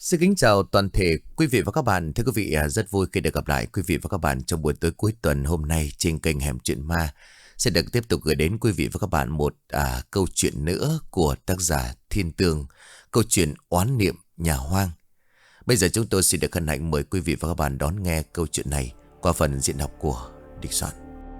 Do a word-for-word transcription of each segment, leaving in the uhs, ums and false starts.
Xin kính chào toàn thể quý vị và các bạn. Thưa quý vị, à, rất vui khi được gặp lại quý vị và các bạn trong buổi tối cuối tuần hôm nay trên kênh Hẻm Chuyện Ma. Sẽ được tiếp tục gửi đến quý vị và các bạn một à, câu chuyện nữa của tác giả Thiên Tường. Câu chuyện Oán Niệm Nhà Hoang. Bây giờ chúng tôi xin được hân hạnh mời quý vị và các bạn đón nghe câu chuyện này qua phần diễn đọc của Địch Soạn.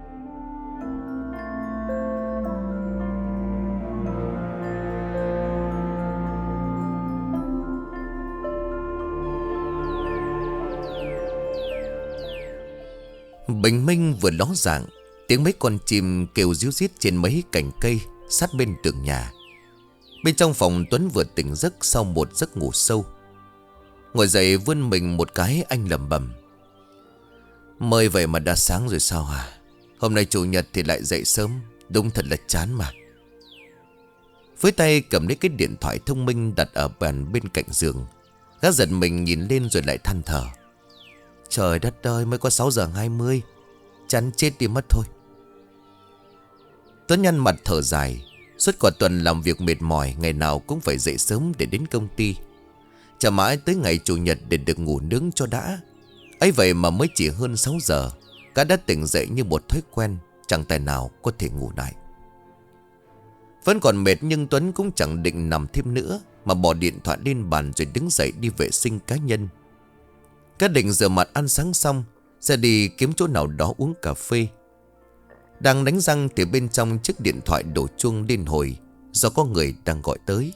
Bình minh vừa ló dạng, tiếng mấy con chim kêu ríu rít trên mấy cành cây sát bên tường nhà. Bên trong phòng Tuấn vừa tỉnh giấc sau một giấc ngủ sâu. Ngồi dậy vươn mình một cái, anh lẩm bẩm: Mới vậy mà đã sáng rồi sao hả? Hôm nay chủ nhật thì lại dậy sớm, đúng thật là chán mà. Với tay cầm lấy cái điện thoại thông minh đặt ở bàn bên cạnh giường, gã giật mình nhìn lên rồi lại than thở: Trời đất ơi, mới có sáu giờ hai mươi, chán chết đi mất thôi. Tuấn nhăn mặt thở dài. Suốt cả tuần làm việc mệt mỏi, ngày nào cũng phải dậy sớm để đến công ty. Chờ mãi tới ngày chủ nhật để được ngủ nướng cho đã. Ấy vậy mà mới chỉ hơn sáu giờ, cả đã tỉnh dậy như một thói quen, chẳng tài nào có thể ngủ lại. Vẫn còn mệt nhưng Tuấn cũng chẳng định nằm thêm nữa, mà bỏ điện thoại lên bàn rồi đứng dậy đi vệ sinh cá nhân. Các định rửa mặt ăn sáng xong, sẽ đi kiếm chỗ nào đó uống cà phê. Đang đánh răng thì bên trong chiếc điện thoại đổ chuông liên hồi, do có người đang gọi tới.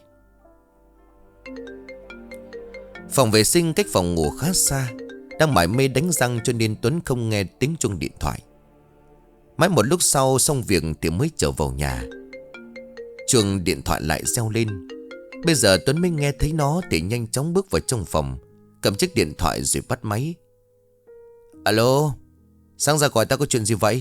Phòng vệ sinh cách phòng ngủ khá xa. Đang mải mê đánh răng cho nên Tuấn không nghe tiếng chuông điện thoại. Mãi một lúc sau xong việc thì mới trở vào nhà. Chuông điện thoại lại reo lên. Bây giờ Tuấn mới nghe thấy nó thì nhanh chóng bước vào trong phòng, cầm chiếc điện thoại rồi bắt máy. Alo, sáng ra gọi tao có chuyện gì vậy?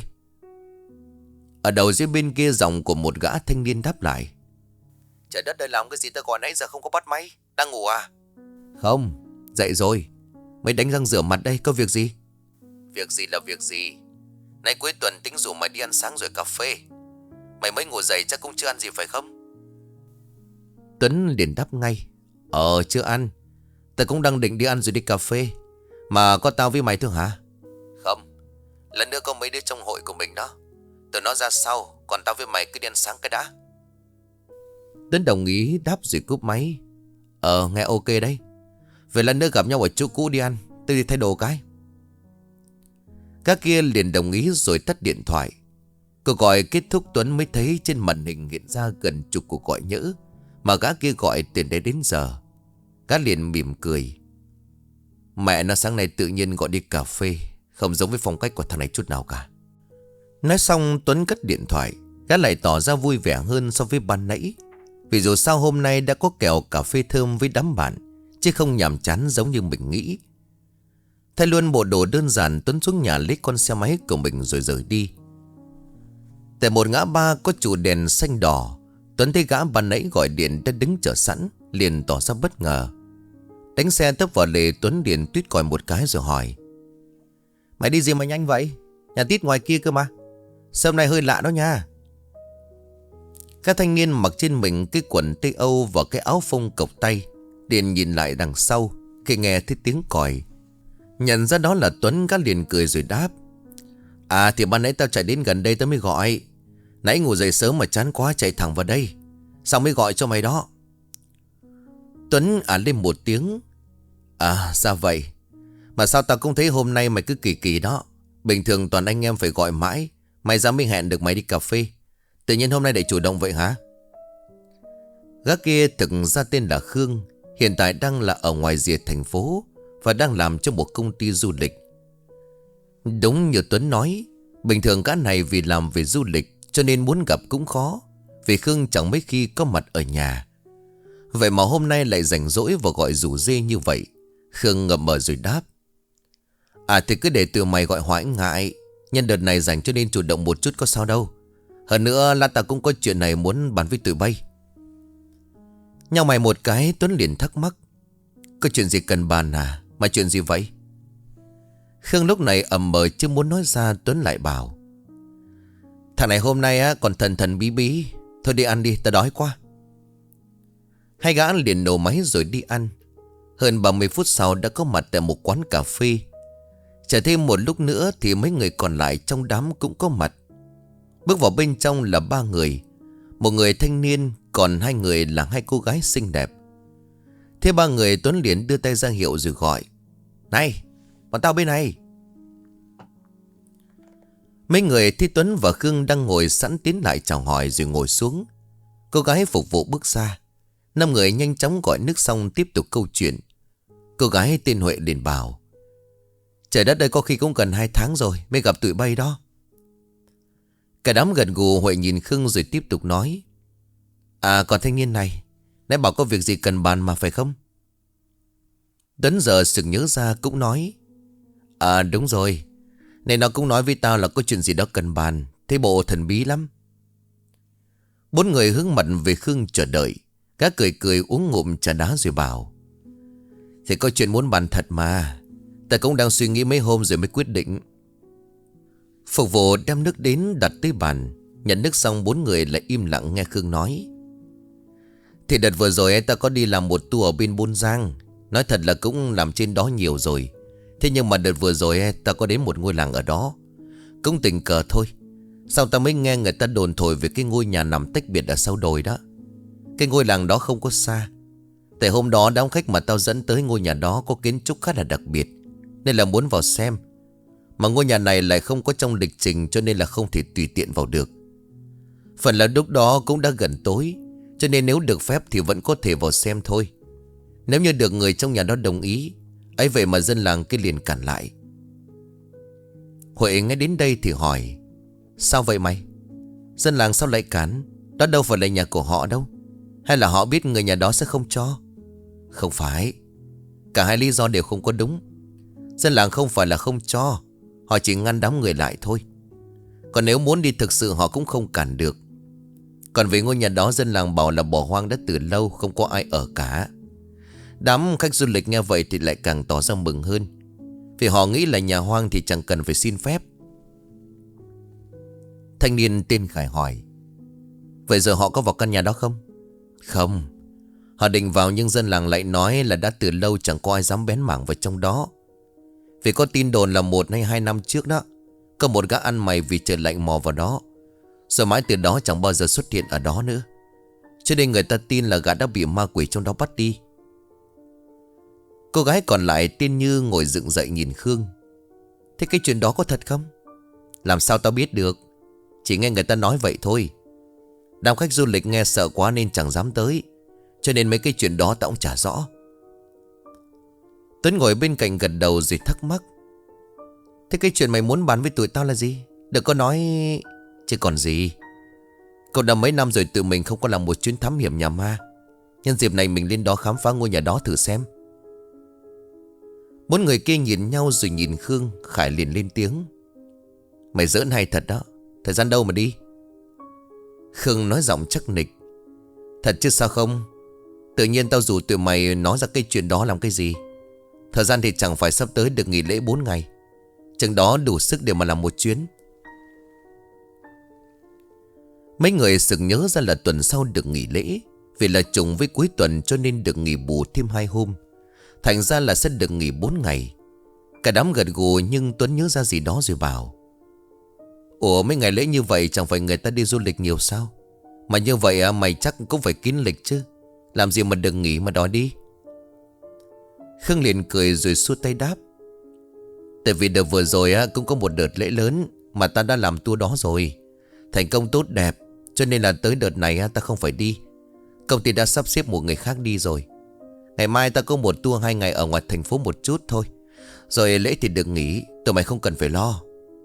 Ở đầu dưới bên kia giọng của một gã thanh niên đáp lại: Trời đất ơi, làm cái gì tao gọi nãy giờ không có bắt máy? Đang ngủ à? Không, dậy rồi. Mới đánh răng rửa mặt đây, có việc gì? Việc gì là việc gì? Nay cuối tuần tính rủ mày đi ăn sáng rồi cà phê. Mày mới ngủ dậy chắc cũng chưa ăn gì phải không? Tuấn liền đáp ngay: Ờ, chưa ăn. Tao cũng đang định đi ăn rồi đi cà phê. Mà có tao với mày thôi hả? Không, lần nữa có mấy đứa trong hội của mình đó. Tụi nó ra sau, còn tao với mày cứ đi ăn sáng cái đã. Tuấn đồng ý đáp rồi cúp máy. Ờ, nghe ok đấy. Về lần nữa gặp nhau ở chỗ cũ đi ăn. Tôi đi thay đồ cái. Các kia liền đồng ý rồi tắt điện thoại. Cuộc gọi kết thúc Tuấn mới thấy trên màn hình hiện ra gần chục cuộc gọi nhỡ mà gã kia gọi từ đấy đến giờ. Gã liền mỉm cười. Mẹ nó, sáng nay tự nhiên gọi đi cà phê, không giống với phong cách của thằng này chút nào cả. Nói xong Tuấn cất điện thoại. Gã lại tỏ ra vui vẻ hơn so với ban nãy, vì dù sao hôm nay đã có kèo cà phê thơm với đám bạn, chứ không nhàm chán giống như mình nghĩ. Thay luôn bộ đồ đơn giản, Tuấn xuống nhà lấy con xe máy của mình rồi rời đi. Tại một ngã ba có trụ đèn xanh đỏ, Tuấn thấy gã ban nãy gọi điện đã đứng chờ sẵn, liền tỏ ra bất ngờ. Đánh xe tấp vào lề, Tuấn liền tuýt còi một cái rồi hỏi: Mày đi gì mà nhanh vậy? Nhà tít ngoài kia cơ mà. Sớm nay hơi lạ đó nha. Các thanh niên mặc trên mình cái quần Tây Âu và cái áo phông cộc tay liền nhìn lại đằng sau khi nghe thấy tiếng còi. Nhận ra đó là Tuấn, gã liền cười rồi đáp: À thì ban nãy tao chạy đến gần đây tao mới gọi. Nãy ngủ dậy sớm mà chán quá chạy thẳng vào đây, xong mới gọi cho mày đó. Tuấn à lên một tiếng: À sao vậy? Mà sao tao cũng thấy hôm nay mày cứ kỳ kỳ đó. Bình thường toàn anh em phải gọi mãi, mày ra mới hẹn được mày đi cà phê. Tự nhiên hôm nay lại chủ động vậy hả? Gã kia thực ra tên là Khương, hiện tại đang là ở ngoài rìa thành phố và đang làm cho một công ty du lịch. Đúng như Tuấn nói, bình thường gã này vì làm về du lịch cho nên muốn gặp cũng khó, vì Khương chẳng mấy khi có mặt ở nhà. Vậy mà hôm nay lại rảnh rỗi và gọi rủ rê như vậy. Khương ngậm mở rồi đáp: À thì cứ để từ mày gọi hoài ngại. Nhân đợt này rảnh cho nên chủ động một chút có sao đâu. Hơn nữa lát ta cũng có chuyện này muốn bàn với tụi bay. Nhau mày một cái, Tuấn liền thắc mắc: Có chuyện gì cần bàn à? Mà chuyện gì vậy? Khương lúc này ầm mờ chưa muốn nói ra. Tuấn lại bảo: Thằng này hôm nay á còn thần thần bí bí. Thôi đi ăn đi, ta đói quá. Hai gã liền nổ máy rồi đi ăn. Hơn ba mươi phút sau đã có mặt tại một quán cà phê. Chờ thêm một lúc nữa thì mấy người còn lại trong đám cũng có mặt. Bước vào bên trong là ba người. Một người thanh niên, còn hai người là hai cô gái xinh đẹp. Thế ba người Tuấn liền đưa tay ra hiệu rồi gọi: "Này, bọn tao bên này." Mấy người thấy Tuấn và Khương đang ngồi sẵn tiến lại chào hỏi rồi ngồi xuống. Cô gái phục vụ bước ra. Năm người nhanh chóng gọi nước xong tiếp tục câu chuyện. Cô gái tên Huệ liền bảo: "Trời đất ơi, có khi cũng gần hai tháng rồi mới gặp tụi bay đó." Cả đám gật gù. Huệ nhìn Khương rồi tiếp tục nói: "À, còn thanh niên này, nãy bảo có việc gì cần bàn mà phải không?" Tuấn giờ sực nhớ ra cũng nói: "À đúng rồi, này nó cũng nói với tao là có chuyện gì đó cần bàn. Thế bộ thần bí lắm." Bốn người hướng mặt về Khương chờ đợi. Gã cười cười uống ngụm trà đá rồi bảo: "Thì có chuyện muốn bàn thật mà. Ta cũng đang suy nghĩ mấy hôm rồi mới quyết định." Phục vụ đem nước đến đặt tới bàn. Nhận nước xong bốn người lại im lặng nghe Khương nói: "Thì đợt vừa rồi ta có đi làm một tour ở bên Buôn Giang. Nói thật là cũng làm trên đó nhiều rồi. Thế nhưng mà đợt vừa rồi ta có đến một ngôi làng ở đó. Cũng tình cờ thôi. Sau ta mới nghe người ta đồn thổi về cái ngôi nhà nằm tách biệt ở sau đồi đó. Cái ngôi làng đó không có xa. Tại hôm đó đám khách mà tao dẫn tới ngôi nhà đó có kiến trúc khá là đặc biệt, nên là muốn vào xem. Mà ngôi nhà này lại không có trong lịch trình, cho nên là không thể tùy tiện vào được. Phần là lúc đó cũng đã gần tối, cho nên nếu được phép thì vẫn có thể vào xem thôi. Nếu như được người trong nhà đó đồng ý, ấy vậy mà dân làng cái liền cản lại." Huệ nghe đến đây thì hỏi: "Sao vậy mày? Dân làng sao lại cản? Đó đâu phải là nhà của họ đâu. Hay là họ biết người nhà đó sẽ không cho?" "Không phải. Cả hai lý do đều không có đúng. Dân làng không phải là không cho, họ chỉ ngăn đám người lại thôi. Còn nếu muốn đi thực sự họ cũng không cản được. Còn về ngôi nhà đó, dân làng bảo là bỏ hoang đã từ lâu, không có ai ở cả." Đám khách du lịch nghe vậy thì lại càng tỏ ra mừng hơn, vì họ nghĩ là nhà hoang thì chẳng cần phải xin phép. Thanh niên tên Khải hỏi: "Vậy giờ họ có vào căn nhà đó không?" "Không. Họ định vào nhưng dân làng lại nói là đã từ lâu chẳng có ai dám bén mảng vào trong đó. Vì có tin đồn là một hay hai năm trước đó, có một gã ăn mày vì trời lạnh mò vào đó, rồi mãi từ đó chẳng bao giờ xuất hiện ở đó nữa. Cho nên người ta tin là gã đã bị ma quỷ trong đó bắt đi." Cô gái còn lại tên Như ngồi dựng dậy nhìn Khương: "Thế cái chuyện đó có thật không?" "Làm sao tao biết được. Chỉ nghe người ta nói vậy thôi. Đám khách du lịch nghe sợ quá nên chẳng dám tới, cho nên mấy cái chuyện đó tao cũng chả rõ." Tuấn ngồi bên cạnh gật đầu rồi thắc mắc: "Thế cái chuyện mày muốn bàn với tụi tao là gì? Đừng có nói." "Chứ còn gì. Cậu đã mấy năm rồi tự mình không có làm một chuyến thám hiểm nhà ma. Nhân dịp này mình lên đó khám phá ngôi nhà đó thử xem." Bốn người kia nhìn nhau rồi nhìn Khương. Khải liền lên tiếng: "Mày giỡn hay thật đó. Thời gian đâu mà đi?" Khương nói giọng chắc nịch: "Thật chứ sao không. Tự nhiên tao rủ tụi mày nói ra cái chuyện đó làm cái gì. Thời gian thì chẳng phải sắp tới được nghỉ lễ bốn ngày. Chừng đó đủ sức để mà làm một chuyến." Mấy người sực nhớ ra là tuần sau được nghỉ lễ. Vì là trùng với cuối tuần cho nên được nghỉ bù thêm hai hôm. Thành ra là sẽ được nghỉ bốn ngày. Cả đám gật gù, nhưng Tuấn nhớ ra gì đó rồi bảo: "Ủa, mấy ngày lễ như vậy chẳng phải người ta đi du lịch nhiều sao? Mà như vậy à, mày chắc cũng phải kín lịch chứ. Làm gì mà đừng nghỉ mà đòi đi." Khương liền cười rồi xua tay đáp: "Tại vì đợt vừa rồi á, cũng có một đợt lễ lớn mà ta đã làm tour đó rồi, thành công tốt đẹp, cho nên là tới đợt này á, ta không phải đi. Công ty đã sắp xếp một người khác đi rồi. Ngày mai ta có một tour hai ngày ở ngoài thành phố một chút thôi, rồi lễ thì được nghỉ. Tụi mày không cần phải lo."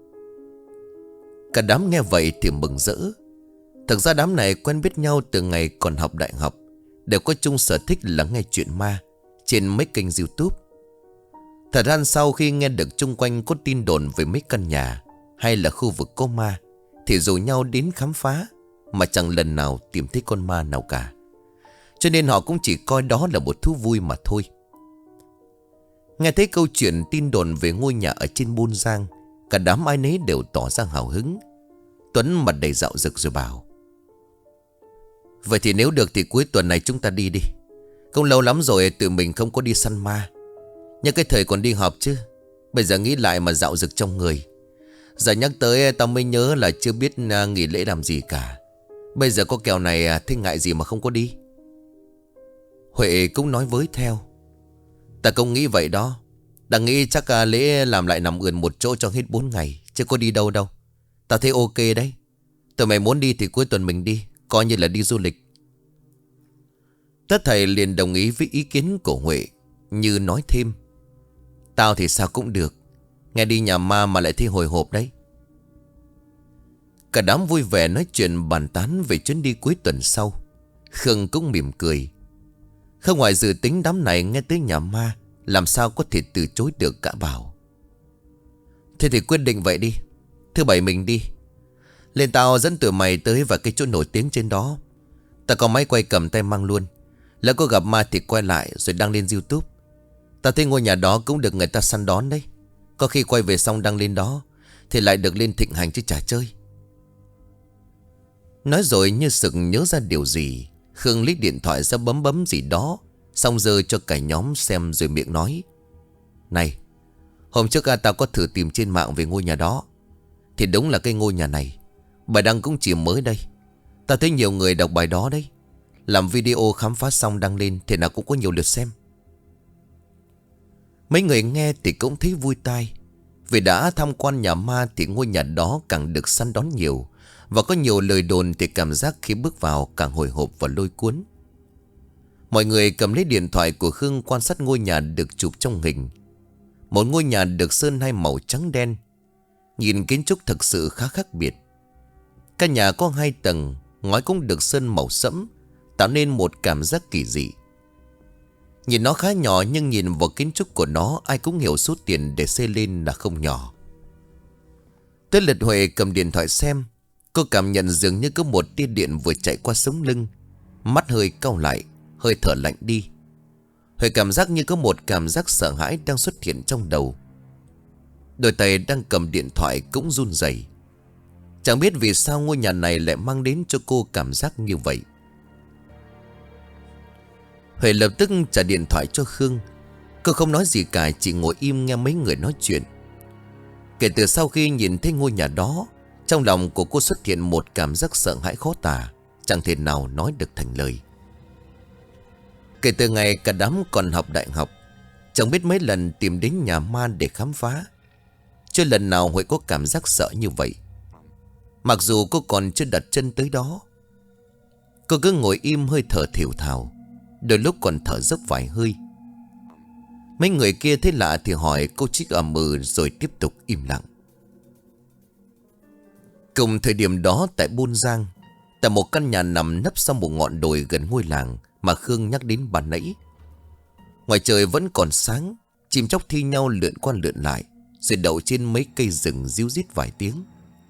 Cả đám nghe vậy thì mừng rỡ. Thực ra đám này quen biết nhau từ ngày còn học đại học, đều có chung sở thích là nghe chuyện ma trên mấy kênh YouTube. Thật ra sau khi nghe được chung quanh có tin đồn về mấy căn nhà hay là khu vực có ma, thì rủ nhau đến khám phá, mà chẳng lần nào tìm thấy con ma nào cả. Cho nên họ cũng chỉ coi đó là một thú vui mà thôi. Nghe thấy câu chuyện tin đồn về ngôi nhà ở trên Buôn Giang, cả đám ai nấy đều tỏ ra hào hứng. Tuấn mặt đầy dạo dực rồi bảo: "Vậy thì nếu được thì cuối tuần này chúng ta đi đi. Cũng lâu lắm rồi tụi mình không có đi săn ma. Nhưng cái thời còn đi học chứ. Bây giờ nghĩ lại mà dạo dực trong người. Giờ nhắc tới tao mới nhớ là chưa biết nghỉ lễ làm gì cả. Bây giờ có kèo này thế ngại gì mà không có đi. Huệ cũng nói với theo. Ta cũng nghĩ vậy đó. Ta nghĩ chắc lễ làm lại nằm ườn một chỗ cho hết bốn ngày. Chứ có đi đâu đâu. Ta thấy ok đấy. Tụi mày muốn đi thì cuối tuần mình đi. Coi như là đi du lịch. Tất thầy liền đồng ý với ý kiến của Huệ. Như nói thêm. Tao thì sao cũng được. Nghe đi nhà ma mà lại thấy hồi hộp đấy. Cả đám vui vẻ nói chuyện bàn tán về chuyến đi cuối tuần sau. Khương cũng mỉm cười. Không ngoài dự tính đám này nghe tới nhà ma, làm sao có thể từ chối được cả bảo. Thế thì quyết định vậy đi. Thứ bảy mình đi. Lên tao dẫn tụi mày tới và cái chỗ nổi tiếng trên đó. Ta có máy quay cầm tay mang luôn. Lỡ có gặp ma thì quay lại rồi đăng lên YouTube. Ta thấy ngôi nhà đó cũng được người ta săn đón đấy. Có khi quay về xong đăng lên đó thì lại được lên thịnh hành chứ chả chơi. Nói rồi như sực nhớ ra điều gì, Khương lấy điện thoại ra bấm bấm gì đó, xong giơ cho cả nhóm xem rồi miệng nói. Này, hôm trước à, tao có thử tìm trên mạng về ngôi nhà đó. Thì đúng là cái ngôi nhà này. Bài đăng cũng chỉ mới đây. Tao thấy nhiều người đọc bài đó đấy. Làm video khám phá xong đăng lên thì nào cũng có nhiều lượt xem. Mấy người nghe thì cũng thấy vui tai. Vì đã tham quan nhà ma thì ngôi nhà đó càng được săn đón nhiều. Và có nhiều lời đồn thì cảm giác khi bước vào càng hồi hộp và lôi cuốn. Mọi người cầm lấy điện thoại của Khương quan sát ngôi nhà được chụp trong hình. Một ngôi nhà được sơn hai màu trắng đen. Nhìn kiến trúc thực sự khá khác biệt. Căn nhà có hai tầng, ngói cũng được sơn màu sẫm, tạo nên một cảm giác kỳ dị. Nhìn nó khá nhỏ nhưng nhìn vào kiến trúc của nó ai cũng hiểu số tiền để xây lên là không nhỏ. Tới lượt Huệ cầm điện thoại xem. Cô cảm nhận dường như có một tia điện vừa chạy qua sống lưng. Mắt hơi cau lại, hơi thở lạnh đi. Huệ cảm giác như có một cảm giác sợ hãi đang xuất hiện trong đầu. Đôi tay đang cầm điện thoại cũng run rẩy. Chẳng biết vì sao ngôi nhà này lại mang đến cho cô cảm giác như vậy. Huệ lập tức trả điện thoại cho Khương. Cô không nói gì cả, chỉ ngồi im nghe mấy người nói chuyện. Kể từ sau khi nhìn thấy ngôi nhà đó, trong lòng của cô xuất hiện một cảm giác sợ hãi khó tả, chẳng thể nào nói được thành lời. Kể từ ngày cả đám còn học đại học, chẳng biết mấy lần tìm đến nhà ma để khám phá, chưa lần nào Huệ có cảm giác sợ như vậy. Mặc dù cô còn chưa đặt chân tới đó. Cô cứ ngồi im hơi thở thều thào, đôi lúc còn thở dốc vài hơi. Mấy người kia thấy lạ thì hỏi, cô chỉ ậm ừ rồi tiếp tục im lặng. Cùng thời điểm đó tại Buôn Giang, tại một căn nhà nằm nấp sau một ngọn đồi gần ngôi làng mà Khương nhắc đến ban nãy. Ngoài trời vẫn còn sáng, chim chóc thi nhau lượn qua lượn lại, rồi đậu trên mấy cây rừng ríu rít vài tiếng.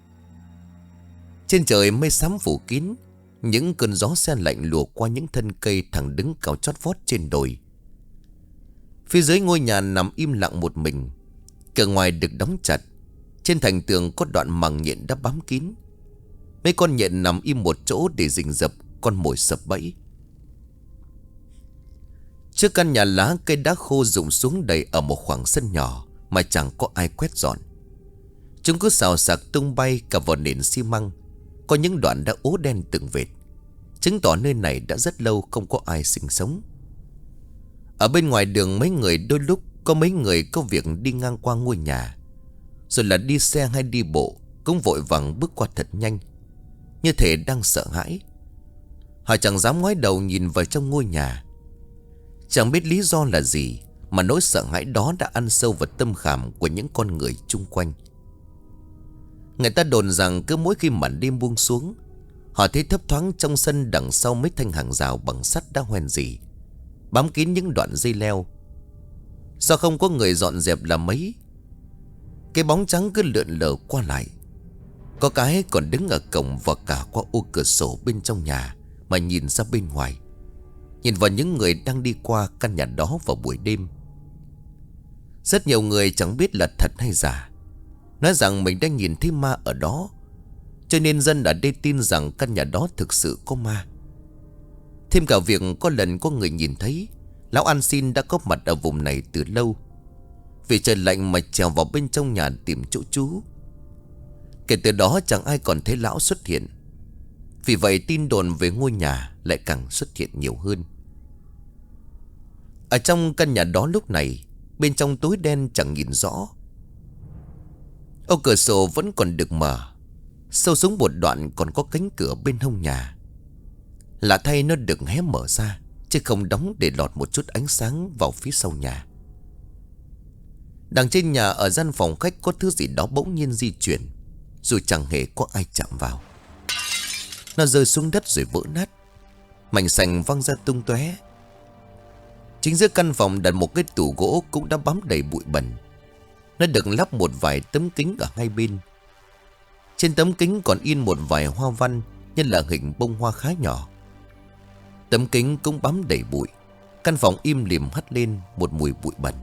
Trên trời mây xám phủ kín, những cơn gió se lạnh lùa qua những thân cây thẳng đứng cao chót vót trên đồi. Phía dưới ngôi nhà nằm im lặng một mình. Cửa ngoài được đóng chặt. Trên thành tường có đoạn màng nhện đã bám kín. Mấy con nhện nằm im một chỗ để rình rập con mồi sập bẫy. Trước căn nhà lá, cây đá khô rụng xuống đầy ở một khoảng sân nhỏ mà chẳng có ai quét dọn. Chúng cứ xào xạc tung bay cả vào nền xi măng. Có những đoạn đã ố đen từng vệt, chứng tỏ nơi này đã rất lâu không có ai sinh sống. Ở bên ngoài đường mấy người đôi lúc có mấy người có việc đi ngang qua ngôi nhà, rồi là đi xe hay đi bộ cũng vội vàng bước qua thật nhanh, như thể đang sợ hãi. Họ chẳng dám ngoái đầu nhìn vào trong ngôi nhà. Chẳng biết lý do là gì mà nỗi sợ hãi đó đã ăn sâu vào tâm khảm của những con người chung quanh. Người ta đồn rằng cứ mỗi khi màn đêm buông xuống, họ thấy thấp thoáng trong sân đằng sau mấy thanh hàng rào bằng sắt đã hoen rỉ, bám kín những đoạn dây leo. Do không có người dọn dẹp là mấy, cái bóng trắng cứ lượn lờ qua lại. Có cái còn đứng ở cổng và cả qua ô cửa sổ bên trong nhà mà nhìn ra bên ngoài, nhìn vào những người đang đi qua căn nhà đó vào buổi đêm. Rất nhiều người chẳng biết là thật hay giả, nói rằng mình đã nhìn thấy ma ở đó, cho nên dân ở đây tin rằng căn nhà đó thực sự có ma. Thêm cả việc có lần có người nhìn thấy lão ăn xin đã có mặt ở vùng này từ lâu. Vì trời lạnh mà trèo vào bên trong nhà tìm chỗ trú. Kể từ đó chẳng ai còn thấy lão xuất hiện. Vì vậy tin đồn về ngôi nhà lại càng xuất hiện nhiều hơn. Ở trong căn nhà đó lúc này, bên trong tối đen chẳng nhìn rõ. Ô cửa sổ vẫn còn được mở. Sâu xuống một đoạn còn có cánh cửa bên hông nhà. Lạ thay nó được hé mở ra, chứ không đóng để lọt một chút ánh sáng vào phía sau nhà. Đằng trên nhà ở gian phòng khách có thứ gì đó bỗng nhiên di chuyển, dù chẳng hề có ai chạm vào. Nó rơi xuống đất rồi vỡ nát, mảnh sành văng ra tung tóe. Chính giữa căn phòng đặt một cái tủ gỗ cũng đã bám đầy bụi bẩn. Nó được lắp một vài tấm kính ở hai bên. Trên tấm kính còn in một vài hoa văn, như là hình bông hoa khá nhỏ. Tấm kính cũng bám đầy bụi. Căn phòng im lìm hắt lên một mùi bụi bẩn.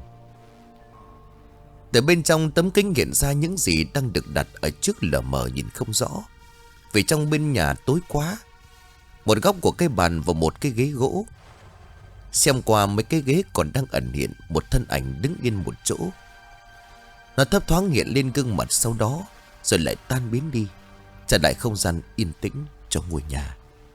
Từ bên trong tấm kính hiện ra những gì đang được đặt ở trước lờ mờ nhìn không rõ. Vì trong bên nhà tối quá. Một góc của cái bàn và một cái ghế gỗ. Xem qua mấy cái ghế còn đang ẩn hiện một thân ảnh đứng yên một chỗ. Nó thấp thoáng hiện lên gương mặt, sau đó rồi lại tan biến đi, trả lại không gian yên tĩnh cho ngôi nhà.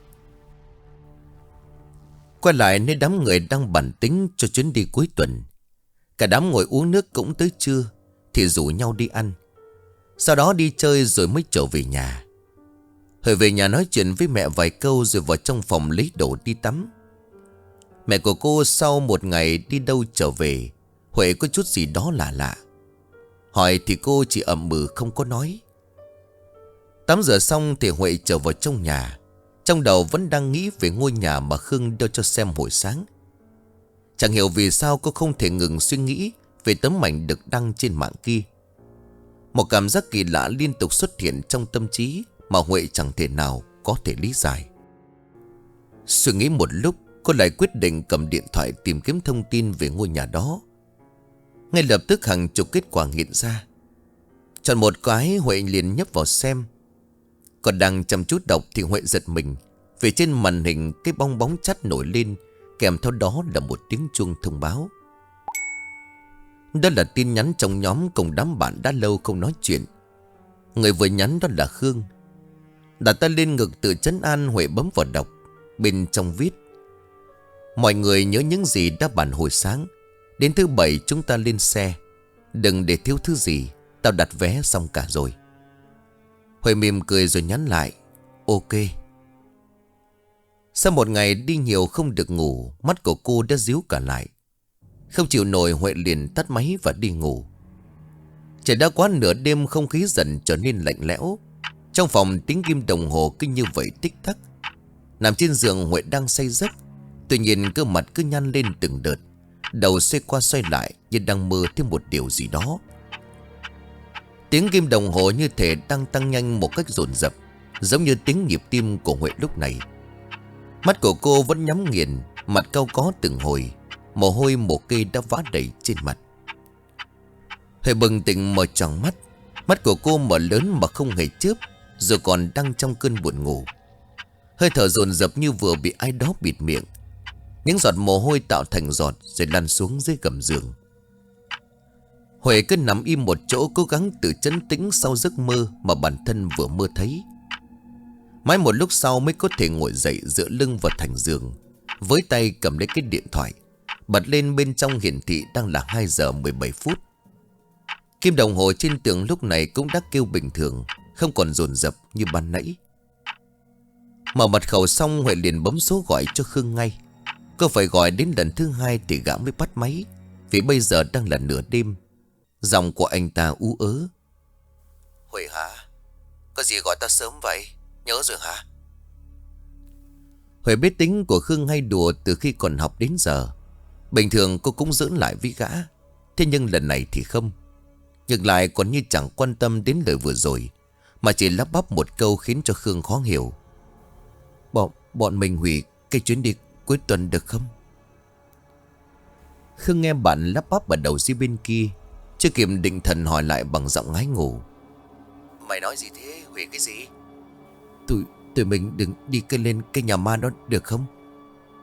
Quay lại nơi đám người đang bàn tính cho chuyến đi cuối tuần. Cả đám ngồi uống nước cũng tới trưa thì rủ nhau đi ăn. Sau đó đi chơi rồi mới trở về nhà. Huệ về nhà nói chuyện với mẹ vài câu rồi vào trong phòng lấy đồ đi tắm. Mẹ của cô sau một ngày đi đâu trở về, Huệ có chút gì đó lạ lạ. Hỏi thì cô chỉ ậm ừ không có nói. Tắm rửa xong thì Huệ trở vào trong nhà. Trong đầu vẫn đang nghĩ về ngôi nhà mà Khương đưa cho xem hồi sáng. Chẳng hiểu vì sao cô không thể ngừng suy nghĩ về tấm ảnh được đăng trên mạng kia. Một cảm giác kỳ lạ liên tục xuất hiện trong tâm trí mà Huệ chẳng thể nào có thể lý giải. Suy nghĩ một lúc, cô lại quyết định cầm điện thoại tìm kiếm thông tin về ngôi nhà đó. Ngay lập tức hàng chục kết quả hiện ra. Chọn một cái, Huệ liền nhấp vào xem. Còn đang chăm chút đọc thì Huệ giật mình vì trên màn hình cái bong bóng chát nổi lên, kèm theo đó là một tiếng chuông thông báo. Đó là tin nhắn trong nhóm cùng đám bạn đã lâu không nói chuyện. Người vừa nhắn đó là Khương. Đặt tay lên ngực tự trấn an, Huệ bấm vào đọc. Bên trong viết: mọi người nhớ những gì đã bàn hồi sáng. Đến thứ bảy chúng ta lên xe. Đừng để thiếu thứ gì. Tao đặt vé xong cả rồi. Huệ mỉm cười rồi nhắn lại: ok. Sau một ngày đi nhiều không được ngủ, mắt của cô đã díu cả lại. Không chịu nổi, Huệ liền tắt máy và đi ngủ. Trời đã quá nửa đêm, không khí dần trở nên lạnh lẽo. Trong phòng tiếng kim đồng hồ cứ như vậy tích tắc. Nằm trên giường, Huệ đang say giấc. Tuy nhiên cơ mặt cứ nhăn lên từng đợt, đầu xoay qua xoay lại như đang mơ thêm một điều gì đó. Tiếng kim đồng hồ như thể đang tăng nhanh một cách dồn dập, giống như tiếng nhịp tim của Huệ lúc này. Mắt của cô vẫn nhắm nghiền, mặt cau có từng hồi, mồ hôi mồ kê đã vã đầy trên mặt. Huệ bừng tỉnh mở tròn mắt. Mắt của cô mở lớn mà không hề chớp, rồi còn đang trong cơn buồn ngủ. Hơi thở dồn dập như vừa bị ai đó bịt miệng. Những giọt mồ hôi tạo thành giọt rồi lăn xuống dưới gầm giường. Huệ cứ nằm im một chỗ, cố gắng tự trấn tĩnh sau giấc mơ mà bản thân vừa mơ thấy. Mãi một lúc sau mới có thể ngồi dậy, dựa lưng vào thành giường, với tay cầm lấy cái điện thoại. Bật lên, bên trong hiển thị đang là hai giờ mười bảy phút. Kim đồng hồ trên tường lúc này cũng đã kêu bình thường, không còn dồn dập như ban nãy. Mở mật khẩu xong, Huệ liền bấm số gọi cho Khương ngay. Cô phải gọi đến lần thứ hai thì gã mới bắt máy, vì bây giờ đang là nửa đêm. Giọng của anh ta ú ớ: Huệ hả? Có gì gọi ta sớm vậy? Nhớ rồi hả? Huệ biết tính của Khương hay đùa từ khi còn học đến giờ. Bình thường cô cũng giỡn lại với gã, thế nhưng lần này thì không. Ngược lại còn như chẳng quan tâm đến lời vừa rồi, mà chỉ lắp bắp một câu khiến cho Khương khó hiểu: Bọn, bọn mình hủy cái chuyến đi cuối tuần được không? Khương nghe bạn lắp bắp ở đầu dưới bên kia, chưa kịp định thần hỏi lại bằng giọng ngái ngủ: Mày nói gì thế? Hủy cái gì? Tụi, tụi mình đừng đi cây lên cái nhà ma đó được không?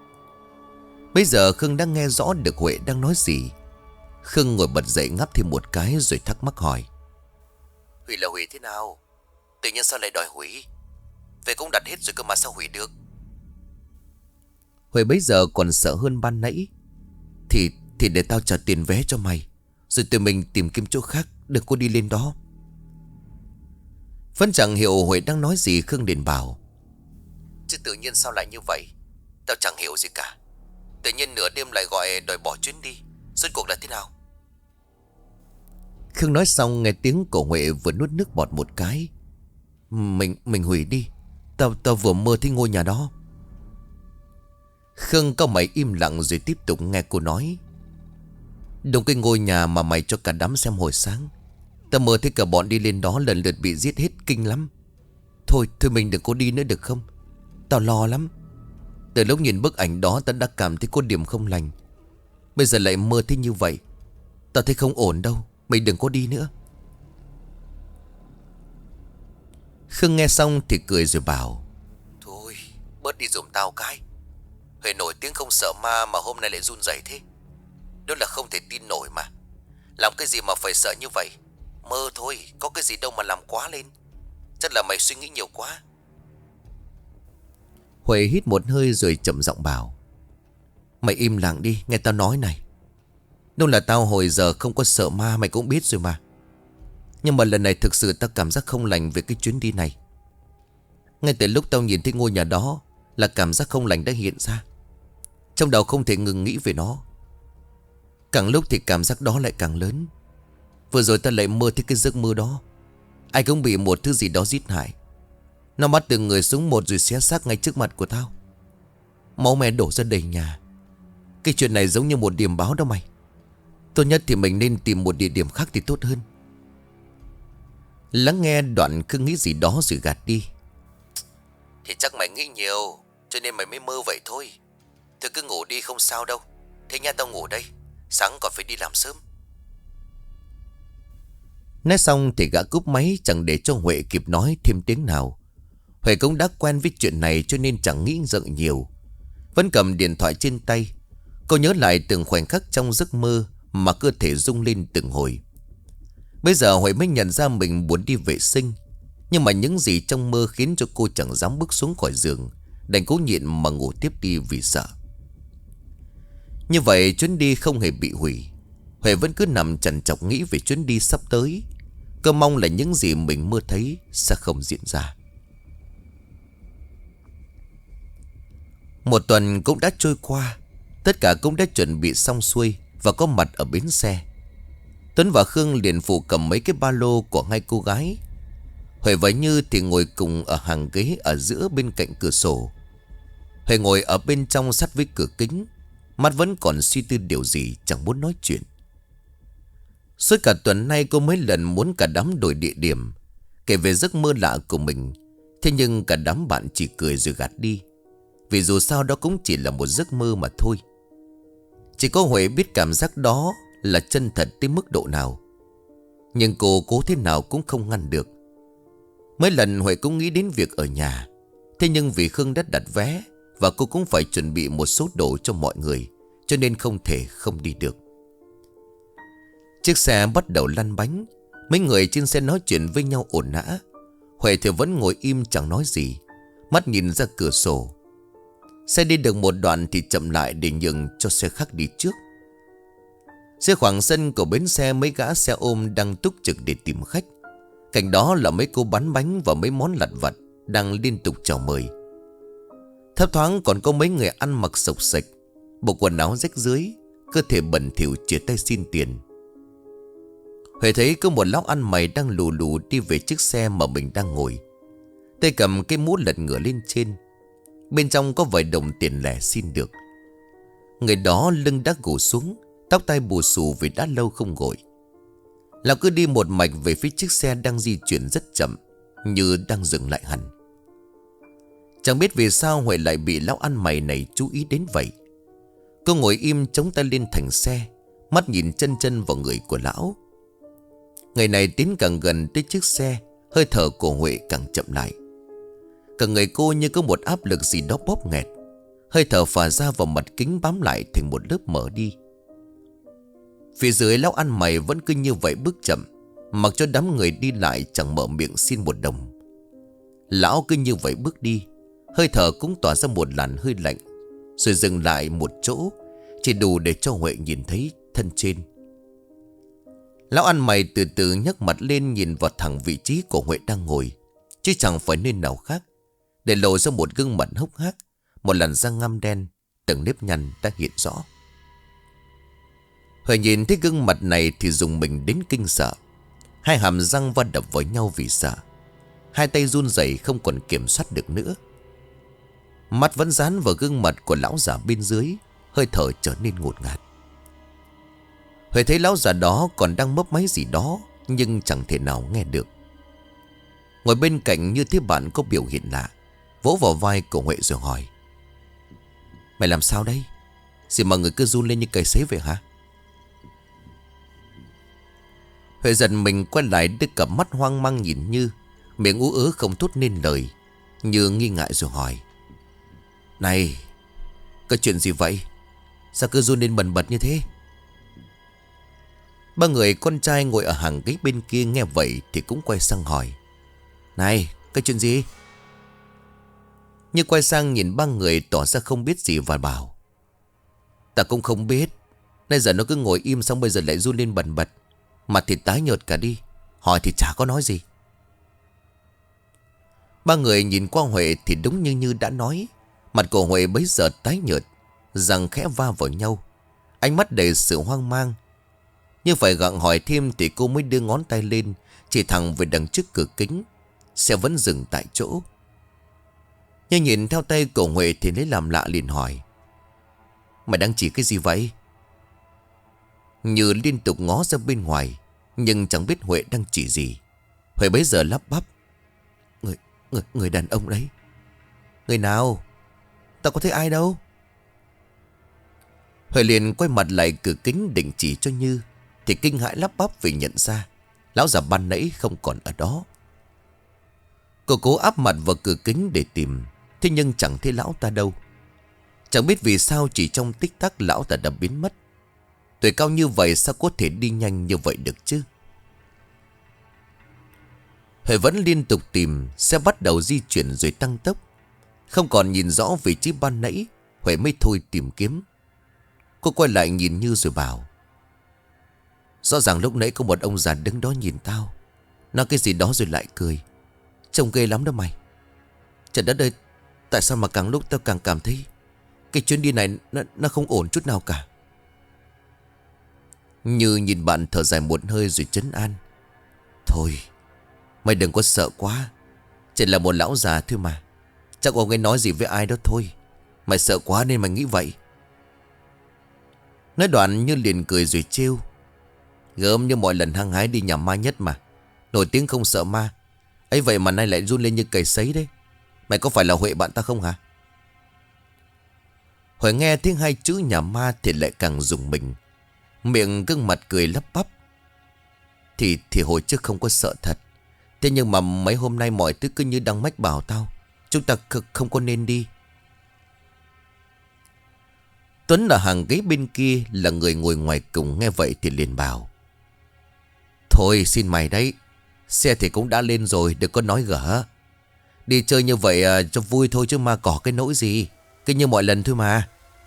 Bây giờ Khương đã nghe rõ được Huệ đang nói gì. Khương ngồi bật dậy ngáp thêm một cái rồi thắc mắc hỏi: Hủy là hủy thế nào? Tự nhiên sao lại đòi hủy? Về cũng đặt hết rồi cơ mà sao hủy được? Huệ bấy giờ còn sợ hơn ban nãy. Thì thì để tao trả tiền vé cho mày, rồi tụi mình tìm kiếm chỗ khác, đừng có đi lên đó. Vẫn chẳng hiểu Huệ đang nói gì. Khương liền bảo: Chứ tự nhiên sao lại như vậy? Tao chẳng hiểu gì cả. Tự nhiên nửa đêm lại gọi đòi bỏ chuyến đi. Rốt cuộc là thế nào? Khương nói xong nghe tiếng của Huệ vừa nuốt nước bọt một cái. Mình mình hủy đi. Tao tao vừa mơ thấy ngôi nhà đó. Khương cau mày im lặng rồi tiếp tục nghe cô nói: Đúng cái ngôi nhà mà mày cho cả đám xem hồi sáng. Tao mơ thấy cả bọn đi lên đó lần lượt bị giết hết, kinh lắm. Thôi thôi mình đừng có đi nữa được không? Tao lo lắm. Từ lúc nhìn bức ảnh đó tao đã cảm thấy có điểm không lành. Bây giờ lại mơ thấy như vậy. Tao thấy không ổn đâu. Mình đừng có đi nữa. Khương nghe xong thì cười rồi bảo: Thôi bớt đi giùm tao cái. Huệ nổi tiếng không sợ ma mà hôm nay lại run rẩy thế. Đó là không thể tin nổi mà. Làm cái gì mà phải sợ như vậy? Mơ thôi, có cái gì đâu mà làm quá lên. Chắc là mày suy nghĩ nhiều quá. Huệ hít một hơi rồi chậm giọng bảo: Mày im lặng đi, nghe tao nói này. Đâu là tao hồi giờ không có sợ ma, mày cũng biết rồi mà. Nhưng mà lần này thực sự tao cảm giác không lành về cái chuyến đi này. Ngay từ lúc tao nhìn thấy ngôi nhà đó là cảm giác không lành đã hiện ra. Trong đầu không thể ngừng nghĩ về nó. Càng lúc thì cảm giác đó lại càng lớn. Vừa rồi tao lại mơ thấy cái giấc mơ đó. Ai cũng bị một thứ gì đó giết hại. Nó bắt từng người xuống một rồi xé xác ngay trước mặt của tao. Máu me đổ ra đầy nhà. Cái chuyện này giống như một điểm báo đó mày. Tốt nhất thì mình nên tìm một địa điểm khác thì tốt hơn. Lắng nghe đoạn cứ nghĩ gì đó rồi gạt đi. Thì chắc mày nghĩ nhiều cho nên mày mới mơ vậy thôi. Thôi cứ ngủ đi không sao đâu. Thế nha, tao ngủ đây, sáng còn phải đi làm sớm. Nói xong thì gã cúp máy, chẳng để cho Huệ kịp nói thêm tiếng nào. Huệ cũng đã quen với chuyện này cho nên chẳng nghĩ ngợi nhiều. Vẫn cầm điện thoại trên tay. Cô nhớ lại từng khoảnh khắc trong giấc mơ mà cơ thể rung lên từng hồi. Bây giờ Huệ mới nhận ra mình muốn đi vệ sinh. Nhưng mà những gì trong mơ khiến cho cô chẳng dám bước xuống khỏi giường, đành cố nhịn mà ngủ tiếp đi vì sợ. Như vậy chuyến đi không hề bị hủy. Huệ vẫn cứ nằm trằn trọc nghĩ về chuyến đi sắp tới. Cô mong là những gì mình mơ thấy sẽ không diễn ra. Một tuần cũng đã trôi qua. Tất cả cũng đã chuẩn bị xong xuôi và có mặt ở bến xe. Tuấn và Khương liền phụ cầm mấy cái ba lô của hai cô gái. Huệ và Như thì ngồi cùng ở hàng ghế ở giữa bên cạnh cửa sổ. Huệ ngồi ở bên trong sát với cửa kính, mắt vẫn còn suy tư điều gì, chẳng muốn nói chuyện. Suốt cả tuần nay cô mấy lần muốn cả đám đổi địa điểm, kể về giấc mơ lạ của mình. Thế nhưng cả đám bạn chỉ cười rồi gạt đi. Vì dù sao đó cũng chỉ là một giấc mơ mà thôi. Chỉ có Huệ biết cảm giác đó là chân thật tới mức độ nào. Nhưng cô cố thế nào cũng không ngăn được. Mấy lần Huệ cũng nghĩ đến việc ở nhà. Thế nhưng vì Khương đã đặt vé và cô cũng phải chuẩn bị một số đồ cho mọi người, cho nên không thể không đi được. Chiếc xe bắt đầu lăn bánh. Mấy người trên xe nói chuyện với nhau ồn ào. Huệ thì vẫn ngồi im chẳng nói gì, mắt nhìn ra cửa sổ. Xe đi được một đoạn thì chậm lại để nhường cho xe khác đi trước. Xe khoảng sân của bến xe, mấy gã xe ôm đang túc trực để tìm khách. Cạnh đó là mấy cô bán bánh và mấy món lặt vặt đang liên tục chào mời. Thấp thoáng còn có mấy người ăn mặc xộc xệch, bộ quần áo rách rưới, cơ thể bẩn thỉu chìa tay xin tiền. Huệ thấy có một lão ăn mày đang lù lù đi về chiếc xe mà mình đang ngồi, tay cầm cái mũ lật ngửa lên trên. Bên trong có vài đồng tiền lẻ xin được. Người đó lưng đã gù xuống, tóc tai bù xù vì đã lâu không gội. Lão cứ đi một mạch về phía chiếc xe đang di chuyển rất chậm, như đang dừng lại hẳn. Chẳng biết vì sao Huệ lại bị lão ăn mày này chú ý đến vậy. Cô ngồi im chống tay lên thành xe, mắt nhìn chân chân vào người của lão. Người này tiến càng gần tới chiếc xe, hơi thở của Huệ càng chậm lại. Cả người cô như có một áp lực gì đó bóp nghẹt. Hơi thở phả ra vào mặt kính bám lại thành một lớp mở đi. Phía dưới lão ăn mày vẫn cứ như vậy bước chậm, mặc cho đám người đi lại chẳng mở miệng xin một đồng. Lão cứ như vậy bước đi, hơi thở cũng tỏa ra một làn hơi lạnh, rồi dừng lại một chỗ, chỉ đủ để cho Huệ nhìn thấy thân trên. Lão ăn mày từ từ nhấc mặt lên, nhìn vào thẳng vị trí của Huệ đang ngồi, chứ chẳng phải nơi nào khác, để lộ ra một gương mặt hốc hác, một làn da ngăm đen, từng nếp nhăn đã hiện rõ. Huệ nhìn thấy gương mặt này thì dùng mình đến kinh sợ. Hai hàm răng va đập vào nhau vì sợ, hai tay run rẩy không còn kiểm soát được nữa. Mắt vẫn dán vào gương mặt của lão già bên dưới, hơi thở trở nên ngột ngạt. Huệ thấy lão già đó còn đang mấp máy gì đó, nhưng chẳng thể nào nghe được. Ngồi bên cạnh như thế bạn có biểu hiện lạ, vỗ vào vai của Huệ rồi hỏi: "Mày làm sao đây? Gì mà người cứ run lên như cầy sấy vậy hả?" Huệ giận mình quay lại, đưa cặp mắt hoang mang nhìn Như, miệng ú ớ không thốt nên lời. Như nghi ngại rồi hỏi: "Này, có chuyện gì vậy? Sao cứ run lên bần bật như thế?" Ba người con trai ngồi ở hàng ghế bên kia nghe vậy thì cũng quay sang hỏi: "Này, có chuyện gì?" Như quay sang nhìn ba người tỏ ra không biết gì và bảo: "Ta cũng không biết. Nãy giờ nó cứ ngồi im, xong bây giờ lại run lên bần bật, mặt thì tái nhợt cả đi. Hỏi thì chả có nói gì." Ba người nhìn qua Huệ thì đúng như Như đã nói. Mặt của Huệ bấy giờ tái nhợt, răng khẽ va vào nhau, ánh mắt đầy sự hoang mang. Nhưng phải gặng hỏi thêm thì cô mới đưa ngón tay lên, chỉ thẳng về đằng trước cửa kính. Xe vẫn dừng tại chỗ. Nhưng nhìn theo tay của Huệ thì lấy làm lạ, liền hỏi: "Mày đang chỉ cái gì vậy?" Như liên tục ngó ra bên ngoài, nhưng chẳng biết Huệ đang chỉ gì. Huệ bấy giờ lắp bắp: Người, người, người đàn ông đấy." "Người nào? Tao có thấy ai đâu." Huệ liền quay mặt lại cửa kính định chỉ cho Như, thì kinh hãi lắp bắp vì nhận ra lão già ban nãy không còn ở đó. Cô cố áp mặt vào cửa kính để tìm, thế nhưng chẳng thấy lão ta đâu. Chẳng biết vì sao chỉ trong tích tắc lão ta đã biến mất. Tuổi cao như vậy sao có thể đi nhanh như vậy được chứ? Huệ vẫn liên tục tìm, xe bắt đầu di chuyển rồi tăng tốc. Không còn nhìn rõ vị trí ban nãy, Huệ mới thôi tìm kiếm. Cô quay lại nhìn Như rồi bảo: "Rõ ràng lúc nãy có một ông già đứng đó nhìn tao, nói cái gì đó rồi lại cười. Trông ghê lắm đó mày. Trời đất ơi, tại sao mà càng lúc tao càng cảm thấy cái chuyến đi này nó, nó không ổn chút nào cả." Như nhìn bạn thở dài một hơi rồi trấn an: "Thôi, mày đừng có sợ quá. Chỉ là một lão già thôi mà. Chắc ông ấy nói gì với ai đó thôi. Mày sợ quá nên mày nghĩ vậy." Nói đoạn Như liền cười rồi trêu: "Gớm như mọi lần hăng hái đi nhà ma nhất mà. Nổi tiếng không sợ ma. Ấy vậy mà nay lại run lên như cầy sấy đấy. Mày có phải là Huệ bạn ta không hả?" Huệ nghe tiếng hai chữ nhà ma thì lại càng rùng mình, miệng gương mặt cười lắp bắp: Thì thì hồi trước không có sợ thật. Thế nhưng mà mấy hôm nay mọi thứ cứ như đang mách bảo tao chúng ta không có nên đi." Tuấn ở hàng ghế bên kia là người ngồi ngoài cùng, nghe vậy thì liền bảo: "Thôi xin mày đấy, xe thì cũng đã lên rồi, đừng có nói gở. Đi chơi như vậy à, cho vui thôi chứ mà có cái nỗi gì. Cứ như mọi lần thôi mà."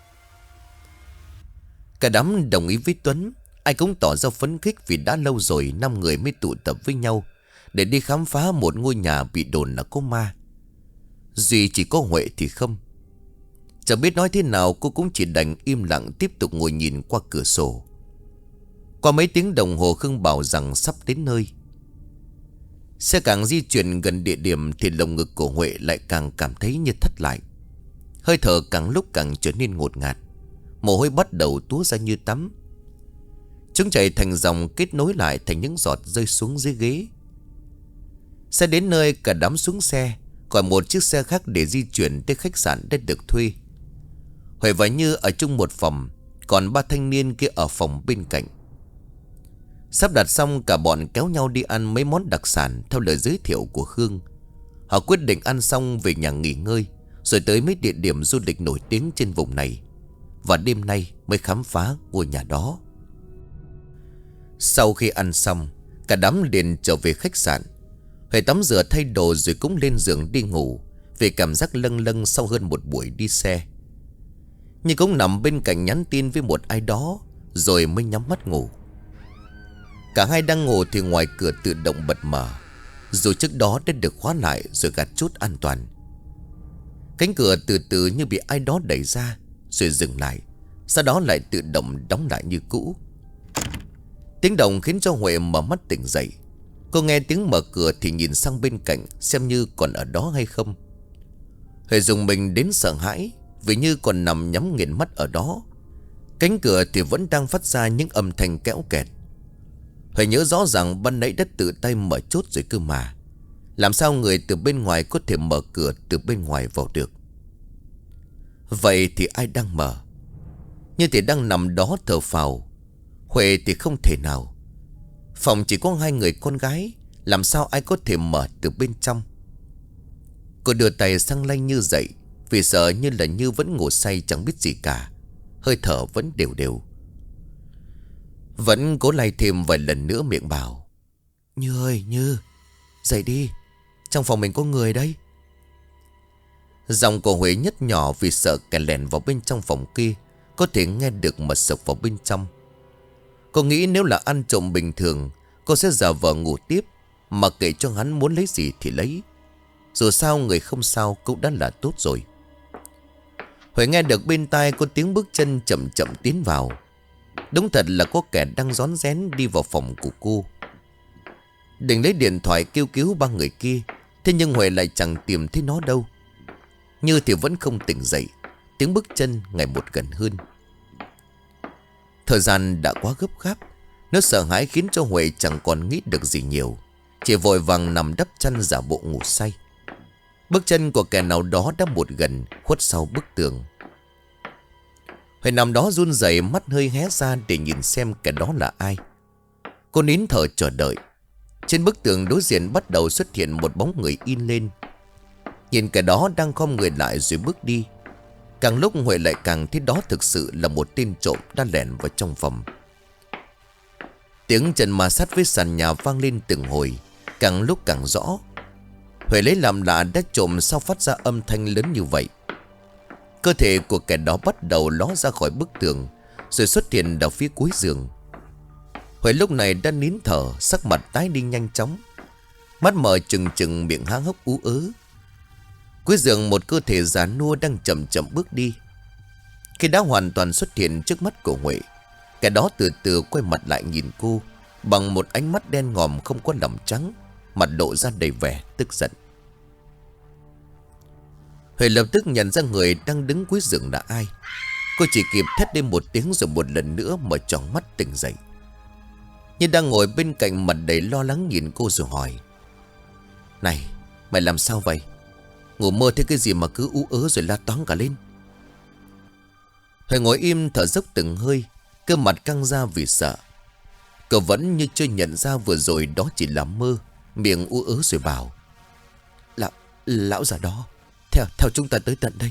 Cả đám đồng ý với Tuấn. Ai cũng tỏ ra phấn khích vì đã lâu rồi năm người mới tụ tập với nhau để đi khám phá một ngôi nhà bị đồn là có ma. Duy chỉ có Huệ thì không. Chẳng biết nói thế nào, cô cũng chỉ đành im lặng tiếp tục ngồi nhìn qua cửa sổ. Qua mấy tiếng đồng hồ Khương bảo rằng sắp đến nơi. Xe càng di chuyển gần địa điểm thì lồng ngực của Huệ lại càng cảm thấy như thắt lại. Hơi thở càng lúc càng trở nên ngột ngạt, mồ hôi bắt đầu túa ra như tắm. Chúng chảy thành dòng kết nối lại thành những giọt rơi xuống dưới ghế. Xe đến nơi, cả đám xuống xe, gọi một chiếc xe khác để di chuyển tới khách sạn đã được thuê. Huệ và Như ở chung một phòng, còn ba thanh niên kia ở phòng bên cạnh. Sắp đặt xong, cả bọn kéo nhau đi ăn mấy món đặc sản theo lời giới thiệu của Khương. Họ quyết định ăn xong về nhà nghỉ ngơi, rồi tới mấy địa điểm du lịch nổi tiếng trên vùng này, và đêm nay mới khám phá ngôi nhà đó. Sau khi ăn xong, cả đám liền trở về khách sạn. Huệ tắm rửa thay đồ rồi cũng lên giường đi ngủ, vì cảm giác lâng lâng sau hơn một buổi đi xe. Nhưng cũng nằm bên cạnh nhắn tin với một ai đó, rồi mới nhắm mắt ngủ. Cả hai đang ngủ thì ngoài cửa tự động bật mở, dù trước đó đã được khóa lại rồi gạt chốt an toàn. Cánh cửa từ từ như bị ai đó đẩy ra, rồi dừng lại, sau đó lại tự động đóng lại như cũ. Tiếng động khiến cho Huệ mở mắt tỉnh dậy. Cô nghe tiếng mở cửa thì nhìn sang bên cạnh xem như còn ở đó hay không. Huệ dùng mình đến sợ hãi, vì như còn nằm nhắm nghiền mắt ở đó. Cánh cửa thì vẫn đang phát ra những âm thanh kéo kẹt. Huệ nhớ rõ ràng ban nãy đã tự tay mở chốt rồi cơ mà. Làm sao người từ bên ngoài có thể mở cửa từ bên ngoài vào được? Vậy thì ai đang mở? Như thì đang nằm đó thở phào. Huệ thì không thể nào. Phòng chỉ có hai người con gái, làm sao ai có thể mở từ bên trong? Cô đưa tay sang lay Như dậy, vì sợ Như là Như vẫn ngủ say chẳng biết gì cả. Hơi thở vẫn đều đều. Vẫn cố lay thêm vài lần nữa, miệng bảo: Như ơi Như, dậy đi, trong phòng mình có người đấy. Giọng của Huệ nhất nhỏ vì sợ kẻ lèn vào bên trong phòng kia có thể nghe được mà sộc vào bên trong. Cô nghĩ nếu là ăn trộm bình thường, cô sẽ giả vờ ngủ tiếp, mà kệ cho hắn muốn lấy gì thì lấy. Dù sao người không sao cũng đã là tốt rồi. Huệ nghe được bên tai có tiếng bước chân chậm chậm tiến vào. Đúng thật là có kẻ đang rón rén đi vào phòng của cô. Định lấy điện thoại kêu cứu ba người kia, thế nhưng Huệ lại chẳng tìm thấy nó đâu. Như thì vẫn không tỉnh dậy. Tiếng bước chân ngày một gần hơn. Thời gian đã quá gấp gáp. Nó sợ hãi khiến cho Huệ chẳng còn nghĩ được gì nhiều, chỉ vội vàng nằm đắp chăn giả bộ ngủ say. Bước chân của kẻ nào đó đã một gần khuất sau bức tường. Huệ nằm đó run rẩy, mắt hơi hé ra để nhìn xem kẻ đó là ai. Cô nín thở chờ đợi. Trên bức tường đối diện bắt đầu xuất hiện một bóng người in lên. Nhìn kẻ đó đang khom người lại rồi bước đi. Càng lúc Huệ lại càng thấy đó thực sự là một tên trộm đã lẻn vào trong phòng. Tiếng chân ma sát với sàn nhà vang lên từng hồi, càng lúc càng rõ. Huệ lấy làm lạ, đã trộm sao phát ra âm thanh lớn như vậy. Cơ thể của kẻ đó bắt đầu ló ra khỏi bức tường, rồi xuất hiện ở phía cuối giường. Huệ lúc này đã nín thở, sắc mặt tái đi nhanh chóng, mắt mở trừng trừng, miệng há hốc ú ớ. Cuối giường một cơ thể già nua đang chậm chậm bước đi. Khi đã hoàn toàn xuất hiện trước mắt của Huệ, kẻ đó từ từ quay mặt lại nhìn cô bằng một ánh mắt đen ngòm không có lòng trắng, mặt lộ ra đầy vẻ tức giận. Huệ lập tức nhận ra người đang đứng cuối giường là ai. Cô chỉ kịp thét lên một tiếng rồi một lần nữa mở tròn mắt tỉnh dậy. Nhưng đang ngồi bên cạnh mặt đầy lo lắng nhìn cô rồi hỏi: Này, mày làm sao vậy? Ngủ mơ thấy cái gì mà cứ ú ớ rồi la toáng cả lên? Huệ ngồi im thở dốc từng hơi, cơ mặt căng ra vì sợ. Cậu vẫn như chưa nhận ra vừa rồi đó chỉ là mơ, miệng ú ớ rồi bảo: Lão, lão già đó Theo, theo chúng ta tới tận đây.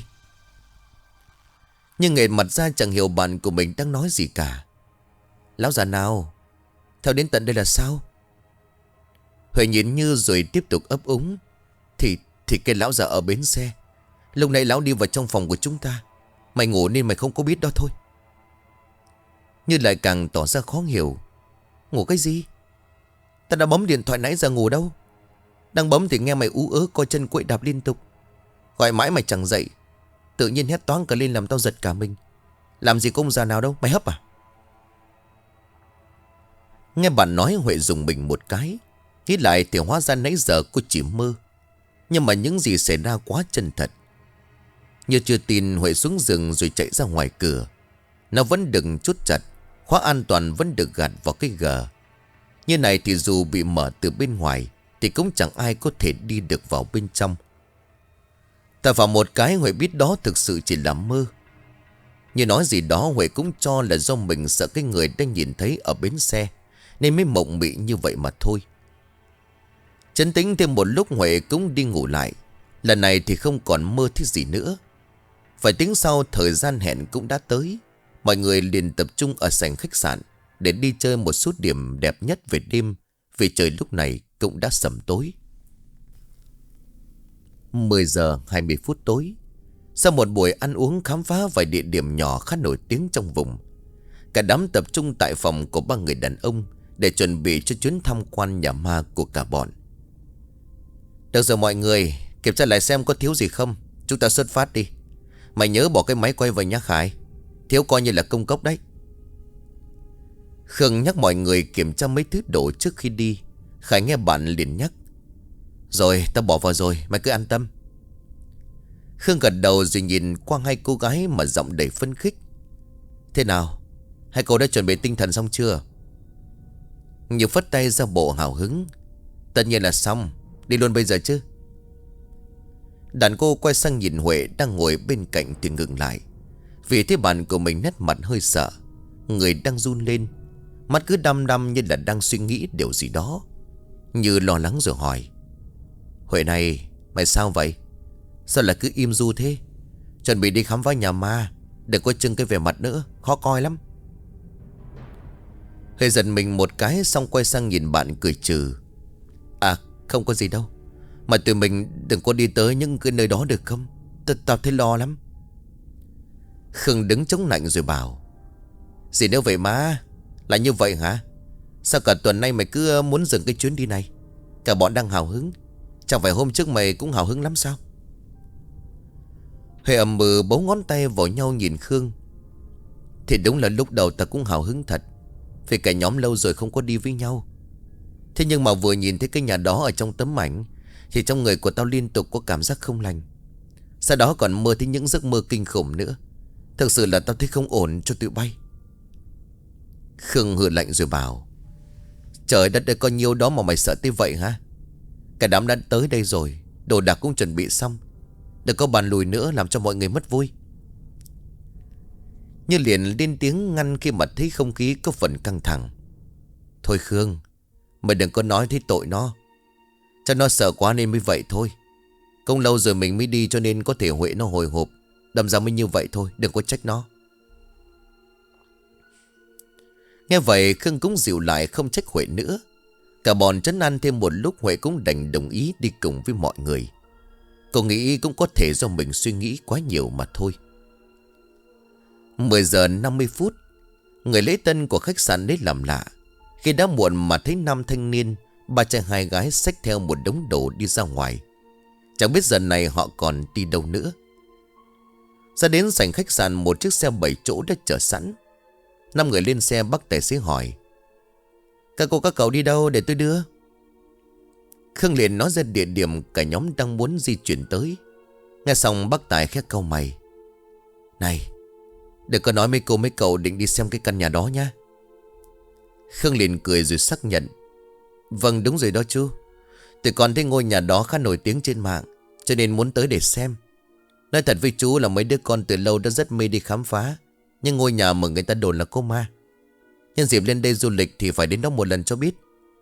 Nhưng nghệt mặt ra chẳng hiểu bạn của mình đang nói gì cả. Lão già nào? Theo đến tận đây là sao? Huệ nhìn Như rồi tiếp tục ấp úng: Thì, thì cái lão già ở bến xe. Lúc nãy lão đi vào trong phòng của chúng ta. Mày ngủ nên mày không có biết đó thôi. Như lại càng tỏ ra khó hiểu: Ngủ cái gì? Ta đã bấm điện thoại nãy giờ ngủ đâu. Đang bấm thì nghe mày ú ớ coi chân quậy đạp liên tục. Gọi mãi mày chẳng dậy, tự nhiên hét toáng cả lên làm tao giật cả mình. Làm gì có ông già nào đâu, mày hấp à? Nghe bạn nói Huệ dùng mình một cái. Nghĩ lại thì hóa ra nãy giờ cô chỉ mơ. Nhưng mà những gì xảy ra quá chân thật. Như chưa tin, Huệ xuống giường rồi chạy ra ngoài cửa. Nó vẫn đừng chốt chặt, khóa an toàn vẫn được gạt vào cái gờ. Như này thì dù bị mở từ bên ngoài thì cũng chẳng ai có thể đi được vào bên trong. Tại vào một cái Huệ biết đó thực sự chỉ là mơ. Như nói gì đó Huệ cũng cho là do mình sợ cái người đang nhìn thấy ở bến xe, nên mới mộng mị như vậy mà thôi. Trấn tĩnh thêm một lúc Huệ cũng đi ngủ lại. Lần này thì không còn mơ thích gì nữa. Phải tính sau thời gian hẹn cũng đã tới. Mọi người liền tập trung ở sảnh khách sạn để đi chơi một số điểm đẹp nhất về đêm, vì trời lúc này cũng đã sẩm tối. Mười giờ hai mươi phút tối, sau một buổi ăn uống khám phá vài địa điểm nhỏ khá nổi tiếng trong vùng, cả đám tập trung tại phòng của ba người đàn ông để chuẩn bị cho chuyến tham quan nhà ma của cả bọn. Được rồi mọi người, kiểm tra lại xem có thiếu gì không, chúng ta xuất phát đi. Mày nhớ bỏ cái máy quay về nhá Khải, thiếu coi như là công cốc đấy. Khương nhắc mọi người kiểm tra mấy thứ đồ trước khi đi. Khải nghe bạn liền nhắc: Rồi ta bỏ vào rồi, mày cứ an tâm. Khương gật đầu rồi nhìn qua hai cô gái mà giọng đầy phấn khích: Thế nào, hai cô đã chuẩn bị tinh thần xong chưa? Nhiều phất tay ra bộ hào hứng: Tất nhiên là xong, đi luôn bây giờ chứ. Đàn cô quay sang nhìn Huệ đang ngồi bên cạnh thì ngừng lại, vì thấy bạn của mình nét mặt hơi sợ, người đang run lên, mắt cứ đăm đăm như là đang suy nghĩ điều gì đó, như lo lắng rồi hỏi: Huệ này, mày sao vậy? Sao lại cứ im ru thế? Chuẩn bị đi khám phá nhà ma, đừng có trưng cái vẻ mặt nữa, khó coi lắm. Huệ giật mình một cái, xong quay sang nhìn bạn cười trừ: À không có gì đâu, mà tụi mình đừng có đi tới những cái nơi đó được không? Tao thấy lo lắm. Khương đứng chống nạnh rồi bảo: Gì nữa vậy má? Là như vậy hả? Sao cả tuần nay mày cứ muốn dừng cái chuyến đi này? Cả bọn đang hào hứng, chẳng phải hôm trước mày cũng hào hứng lắm sao? Huệ ầm ừ bấu ngón tay vào nhau nhìn Khương. Thì đúng là lúc đầu ta cũng hào hứng thật, vì cả nhóm lâu rồi không có đi với nhau. Thế nhưng mà vừa nhìn thấy cái nhà đó ở trong tấm ảnh, thì trong người của tao liên tục có cảm giác không lành. Sau đó còn mơ thấy những giấc mơ kinh khủng nữa. Thực sự là tao thấy không ổn cho tụi bay. Khương hừ lạnh rồi bảo: Trời đất ơi, có nhiêu đó mà mày sợ tới vậy hả? Cả đám đã tới đây rồi, đồ đạc cũng chuẩn bị xong, đừng có bàn lùi nữa làm cho mọi người mất vui. Như liền lên tiếng ngăn khi mà thấy không khí có phần căng thẳng: Thôi Khương, mày đừng có nói thấy tội nó, cho nó sợ quá nên mới vậy thôi. Không lâu rồi mình mới đi cho nên có thể Huệ nó hồi hộp, đâm ra mới như vậy thôi, đừng có trách nó. Nghe vậy Khương cũng dịu lại, không trách Huệ nữa. Cả bọn trấn an thêm một lúc, Huệ cũng đành đồng ý đi cùng với mọi người. Cô nghĩ cũng có thể do mình suy nghĩ quá nhiều mà thôi. Mười giờ năm mươi phút, người lễ tân của khách sạn đến làm lạ. Khi đã muộn mà thấy năm thanh niên, ba trai hai gái xách theo một đống đồ đi ra ngoài. Chẳng biết giờ này họ còn đi đâu nữa. Ra đến sảnh khách sạn, một chiếc xe bảy chỗ đã chờ sẵn. Năm người lên xe, bác tài xế hỏi: Các cô các cậu đi đâu để tôi đưa? Khương liền nói ra địa điểm cả nhóm đang muốn di chuyển tới. Nghe xong bác tài khẽ cau mày: Này, đừng có nói mấy cô mấy cậu định đi xem cái căn nhà đó nha. Khương liền cười rồi xác nhận: Vâng đúng rồi đó chú, tụi con thấy ngôi nhà đó khá nổi tiếng trên mạng, cho nên muốn tới để xem. Nói thật với chú là mấy đứa con từ lâu đã rất mê đi khám phá, nhưng ngôi nhà mà người ta đồn là có ma. Nhân dịp lên đây du lịch thì phải đến đó một lần cho biết.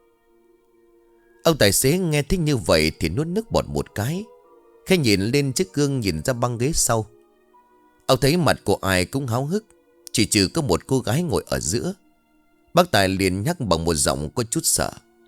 Ông tài xế nghe thích như vậy thì nuốt nước bọt một cái, khẽ nhìn lên chiếc gương nhìn ra băng ghế sau. Ông thấy mặt của ai cũng háo hức, chỉ trừ có một cô gái ngồi ở giữa. Bác Tài liền nhắc bằng một giọng có chút sợ: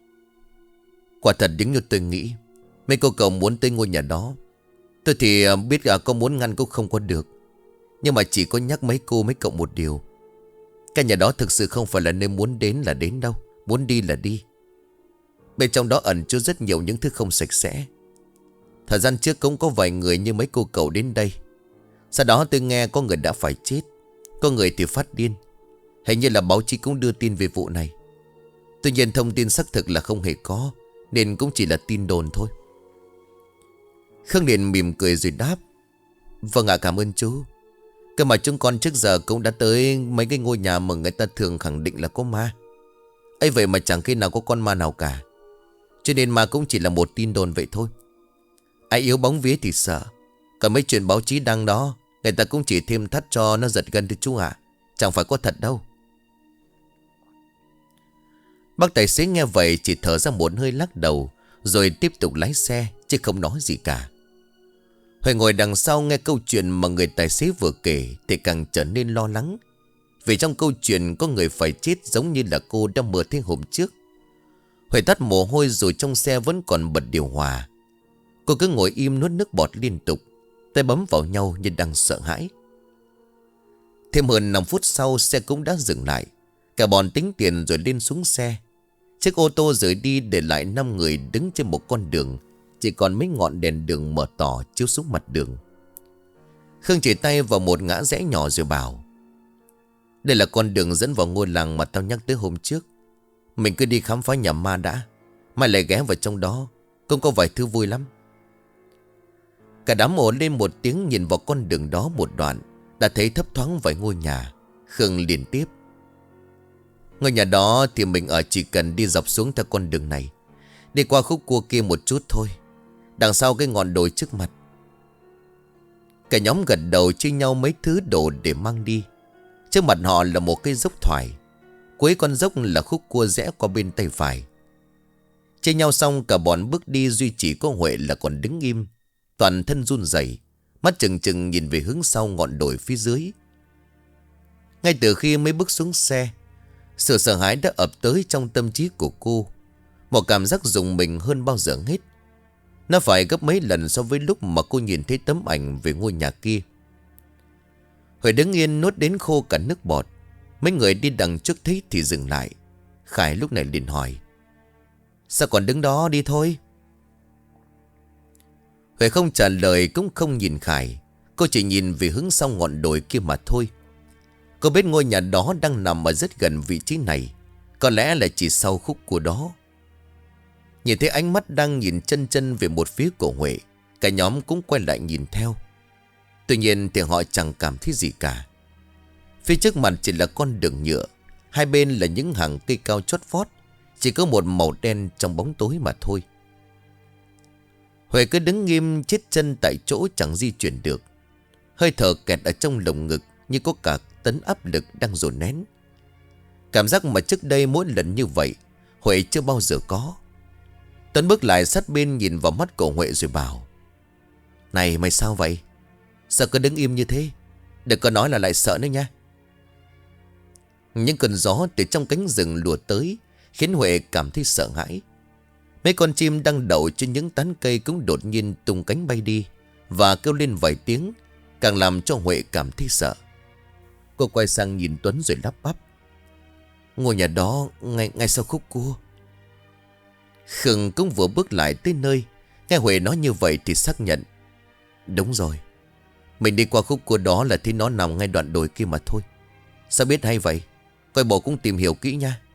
Quả thật đúng như tôi nghĩ, mấy cô cậu muốn tới ngôi nhà đó. Tôi thì biết là có muốn ngăn cũng không có được, nhưng mà chỉ có nhắc mấy cô mấy cậu một điều: Căn nhà đó thực sự không phải là nơi muốn đến là đến đâu, muốn đi là đi. Bên trong đó ẩn chứa rất nhiều những thứ không sạch sẽ. Thời gian trước cũng có vài người như mấy cô cậu đến đây. Sau đó tôi nghe có người đã phải chết, có người thì phát điên. Hình như là báo chí cũng đưa tin về vụ này. Tuy nhiên thông tin xác thực là không hề có, nên cũng chỉ là tin đồn thôi. Khương liền mỉm cười rồi đáp: Vâng ạ, cảm ơn chú. Cơ mà chúng con trước giờ cũng đã tới mấy cái ngôi nhà mà người ta thường khẳng định là có ma. ấy vậy mà chẳng khi nào có con ma nào cả, cho nên ma cũng chỉ là một tin đồn vậy thôi. Ai yếu bóng vía thì sợ, còn mấy chuyện báo chí đăng đó, người ta cũng chỉ thêm thắt cho nó giật gân thôi chú ạ, chẳng phải có thật đâu. Bác tài xế nghe vậy chỉ thở ra một hơi lắc đầu, rồi tiếp tục lái xe chứ không nói gì cả. Huệ ngồi đằng sau nghe câu chuyện mà người tài xế vừa kể thì càng trở nên lo lắng. Vì trong câu chuyện có người phải chết giống như là cô đã mơ thấy hôm trước. Huệ tắt mồ hôi rồi trong xe vẫn còn bật điều hòa. Cô cứ ngồi im nuốt nước bọt liên tục, tay bấm vào nhau như đang sợ hãi. Thêm hơn năm phút sau xe cũng đã dừng lại. Cả bọn tính tiền rồi lên xuống xe. Chiếc ô tô rời đi để lại năm người đứng trên một con đường. Chỉ còn mấy ngọn đèn đường mở tỏ chiếu xuống mặt đường. Khương chỉ tay vào một ngã rẽ nhỏ rồi bảo: đây là con đường dẫn vào ngôi làng mà tao nhắc tới hôm trước. Mình cứ đi khám phá nhà ma đã, mai lại ghé vào trong đó, cũng có vài thứ vui lắm. Cả đám ồ lên một tiếng nhìn vào con đường đó một đoạn, đã thấy thấp thoáng vài ngôi nhà. Khương liền tiếp: ngôi nhà đó thì mình ở chỉ cần đi dọc xuống theo con đường này, đi qua khúc cua kia một chút thôi, đằng sau cái ngọn đồi trước mặt. Cả nhóm gật đầu chia nhau mấy thứ đồ để mang đi. Trước mặt họ là một cây dốc thoải. Cuối con dốc là khúc cua rẽ qua bên tay phải. Chia nhau xong cả bọn bước đi, duy chỉ có Huệ là còn đứng im, toàn thân run rẩy, mắt chừng chừng nhìn về hướng sau ngọn đồi phía dưới. Ngay từ khi mới bước xuống xe, sự sợ hãi đã ập tới trong tâm trí của cô. Một cảm giác rùng mình hơn bao giờ hết. Nó phải gấp mấy lần so với lúc mà cô nhìn thấy tấm ảnh về ngôi nhà kia. Huệ đứng yên nuốt đến khô cả nước bọt. Mấy người đi đằng trước thấy thì dừng lại. Khải lúc này liền hỏi: sao còn đứng đó, đi thôi. Huệ không trả lời cũng không nhìn Khải. Cô chỉ nhìn về hướng sau ngọn đồi kia mà thôi. Cô biết ngôi nhà đó đang nằm ở rất gần vị trí này. Có lẽ là chỉ sau khúc của đó. Nhìn thấy ánh mắt đang nhìn chân chân về một phía của Huệ, cả nhóm cũng quay lại nhìn theo. Tuy nhiên thì họ chẳng cảm thấy gì cả. Phía trước mặt chỉ là con đường nhựa, hai bên là những hàng cây cao chót vót, chỉ có một màu đen trong bóng tối mà thôi. Huệ cứ đứng nghiêm chết chân tại chỗ chẳng di chuyển được. Hơi thở kẹt ở trong lồng ngực như có cả tấn áp lực đang dồn nén. Cảm giác mà trước đây mỗi lần như vậy Huệ chưa bao giờ có. Tuấn bước lại sát bên nhìn vào mắt của Huệ rồi bảo: này mày sao vậy? Sao cứ đứng im như thế? Đừng có nói là lại sợ nữa nha. Những cơn gió từ trong cánh rừng lùa tới khiến Huệ cảm thấy sợ hãi. Mấy con chim đang đậu trên những tán cây cũng đột nhiên tung cánh bay đi và kêu lên vài tiếng, càng làm cho Huệ cảm thấy sợ. Cô quay sang nhìn Tuấn rồi lắp bắp: ngôi nhà đó ngay, ngay sau khúc cua. Khương cũng vừa bước lại tới nơi, nghe Huệ nói như vậy thì xác nhận: đúng rồi, mình đi qua khúc cua đó là thấy nó nằm ngay đoạn đồi kia mà thôi. Sao biết hay vậy? Coi bộ cũng tìm hiểu kỹ nha.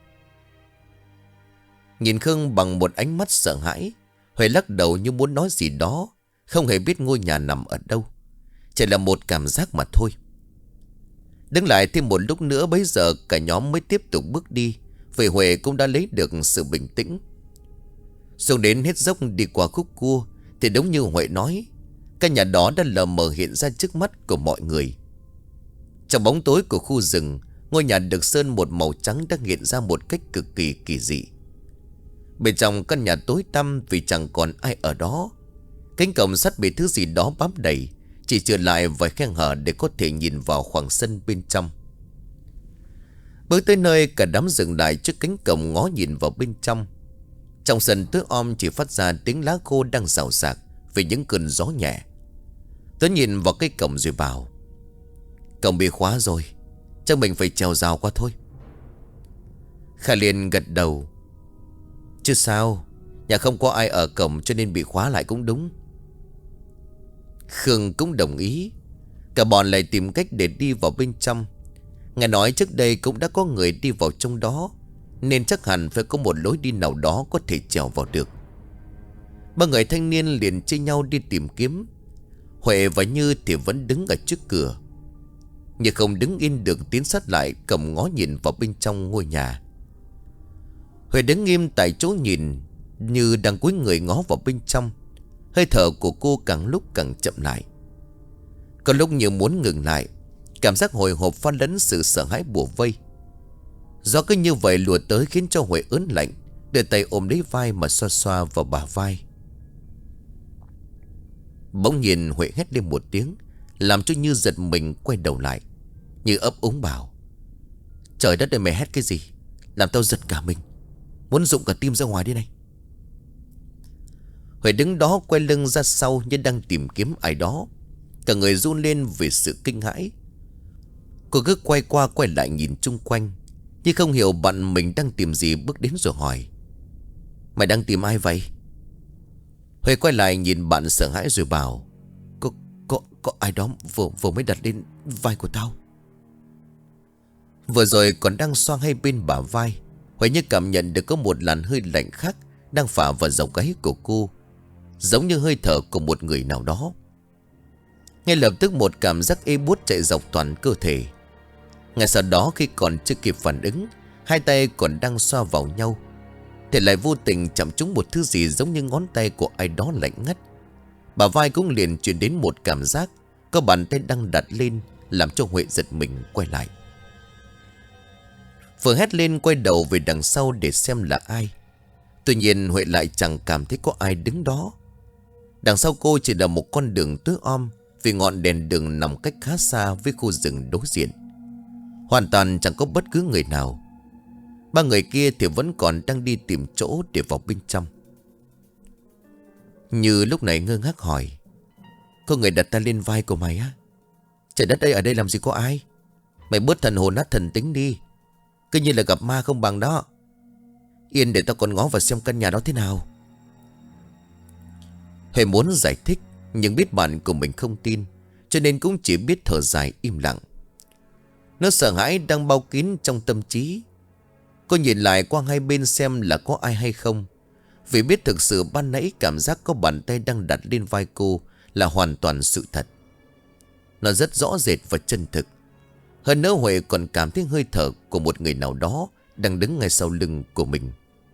Nhìn Khương bằng một ánh mắt sợ hãi, Huệ lắc đầu như muốn nói gì đó, không hề biết ngôi nhà nằm ở đâu, chỉ là một cảm giác mà thôi. Đứng lại thêm một lúc nữa, bấy giờ cả nhóm mới tiếp tục bước đi. Vì Huệ cũng đã lấy được sự bình tĩnh. Xuống đến hết dốc đi qua khúc cua thì đúng như Huệ nói, căn nhà đó đã lờ mờ hiện ra trước mắt của mọi người. Trong bóng tối của khu rừng, ngôi nhà được sơn một màu trắng đang hiện ra một cách cực kỳ kỳ dị. Bên trong căn nhà tối tăm vì chẳng còn ai ở đó. Cánh cổng sắt bị thứ gì đó bám đầy, chỉ trừ lại vài khe hở để có thể nhìn vào khoảng sân bên trong. Bước tới nơi, cả đám dừng lại trước cánh cổng ngó nhìn vào bên trong. Trong sân tối om chỉ phát ra tiếng lá khô đang rào rạc vì những cơn gió nhẹ. Tuấn nhìn vào cái cổng rồi bảo: cổng bị khóa rồi, chắc mình phải trèo rào qua thôi. Khả liền gật đầu: chứ sao, nhà không có ai ở cổng cho nên bị khóa lại cũng đúng. Khương cũng đồng ý. Cả bọn lại tìm cách để đi vào bên trong. Nghe nói trước đây cũng đã có người đi vào trong đó, nên chắc hẳn phải có một lối đi nào đó có thể trèo vào được. Ba người thanh niên liền chia nhau đi tìm kiếm. Huệ và Như thì vẫn đứng ở trước cửa, nhưng không đứng yên được, tiến sát lại cầm ngó nhìn vào bên trong ngôi nhà. Huệ đứng nghiêm tại chỗ nhìn, Như đang cúi người ngó vào bên trong. Hơi thở của cô càng lúc càng chậm lại. Có lúc như muốn ngừng lại. Cảm giác hồi hộp pha lẫn sự sợ hãi bủa vây. Gió cứ như vậy lùa tới khiến cho Huệ ớn lạnh, đưa tay ôm lấy vai mà xoa xoa vào bả vai. Bỗng nhiên Huệ hét lên một tiếng, làm cho Như giật mình quay đầu lại. Như ấp úng bảo: Trời đất ơi, mày hét cái gì? Làm tao giật cả mình, muốn rụng cả tim ra ngoài đi này. Huệ đứng đó quay lưng ra sau như đang tìm kiếm ai đó. Cả người run lên vì sự kinh hãi. Cô cứ quay qua quay lại nhìn chung quanh, nhưng không hiểu bạn mình đang tìm gì, bước đến rồi hỏi: Mày đang tìm ai vậy? Huệ quay lại nhìn bạn sợ hãi rồi bảo: Có, có, có ai đó vừa, vừa mới đặt lên vai của tao. Vừa rồi còn đang xoa hai bên bả vai, Huệ như cảm nhận được có một làn hơi lạnh khác đang phả vào dòng gáy của cô, giống như hơi thở của một người nào đó. Ngay lập tức một cảm giác ê buốt chạy dọc toàn cơ thể. Ngay sau đó khi còn chưa kịp phản ứng, hai tay còn đang xoa vào nhau thì lại vô tình chạm trúng một thứ gì giống như ngón tay của ai đó lạnh ngắt. Bả vai cũng liền truyền đến một cảm giác có bàn tay đang đặt lên, làm cho Huệ giật mình quay lại. Vừa hét lên quay đầu về đằng sau để xem là ai. Tuy nhiên Huệ lại chẳng cảm thấy có ai đứng đó. Đằng sau cô chỉ là một con đường tối om, vì ngọn đèn đường nằm cách khá xa với khu rừng đối diện. Hoàn toàn chẳng có bất cứ người nào. Ba người kia thì vẫn còn đang đi tìm chỗ để vào bên trong. Như lúc này ngơ ngác hỏi: Có người đặt tay lên vai của mày á? Trời đất ơi, ở đây làm gì có ai? Mày bớt thần hồn nát thần tính đi, cứ như là gặp ma không bằng đó. Yên để tao còn ngó vào xem căn nhà đó thế nào. Huệ muốn giải thích, nhưng biết bạn của mình không tin, cho nên cũng chỉ biết thở dài im lặng. Nó sợ hãi đang bao kín trong tâm trí. Cô nhìn lại qua hai bên xem là có ai hay không, vì biết thực sự ban nãy cảm giác có bàn tay đang đặt lên vai cô là hoàn toàn sự thật. Nó rất rõ rệt và chân thực. Hơn nữa Huệ còn cảm thấy hơi thở của một người nào đó đang đứng ngay sau lưng của mình.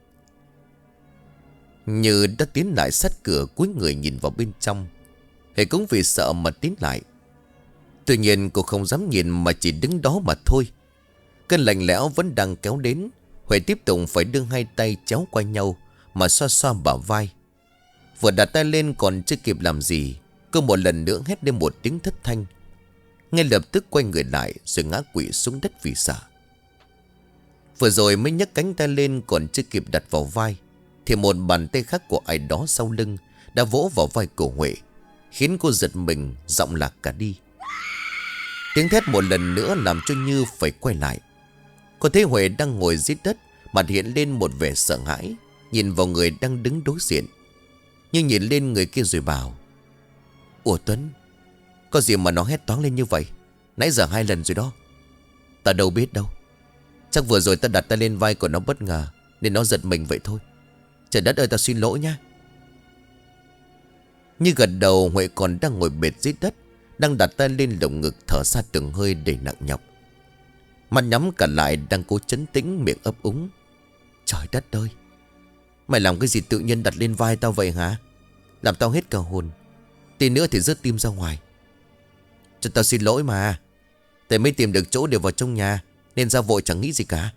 Như đã tiến lại sát cửa, cúi người nhìn vào bên trong. Huệ cũng vì sợ mà tiến lại. Tuy nhiên cô không dám nhìn mà chỉ đứng đó mà thôi. Cơn lạnh lẽo vẫn đang kéo đến. Huệ tiếp tục phải đưa hai tay chéo qua nhau mà xoa xoa bả vai. Vừa đặt tay lên còn chưa kịp làm gì, cô một lần nữa hét lên một tiếng thất thanh. Ngay lập tức quay người lại rồi ngã quỵ xuống đất vì sợ. Vừa rồi mới nhấc cánh tay lên còn chưa kịp đặt vào vai, thì một bàn tay khác của ai đó sau lưng đã vỗ vào vai của Huệ, khiến cô giật mình giọng lạc cả đi. Tiếng thét một lần nữa làm cho Như phải quay lại. Cô thấy Huệ đang ngồi dưới đất, mặt hiện lên một vẻ sợ hãi, nhìn vào người đang đứng đối diện. Nhưng nhìn lên người kia rồi bảo: Ủa Tuấn, có gì mà nó hét toáng lên như vậy? Nãy giờ hai lần rồi đó. Ta đâu biết đâu. Chắc vừa rồi ta đặt tay lên vai của nó bất ngờ nên nó giật mình vậy thôi. Trời đất ơi, ta xin lỗi nha. Như gật đầu. Huệ còn đang ngồi bệt dưới đất, đang đặt tay lên lồng ngực thở ra từng hơi đầy nặng nhọc. Mắt nhắm cả lại đang cố trấn tĩnh, miệng ấp úng: Trời đất ơi, mày làm cái gì tự nhiên đặt lên vai tao vậy hả? Làm tao hết cả hồn. Tí nữa thì rớt tim ra ngoài. Cho tao xin lỗi mà. Tại mới tìm được chỗ để vào trong nhà nên ra vội chẳng nghĩ gì cả.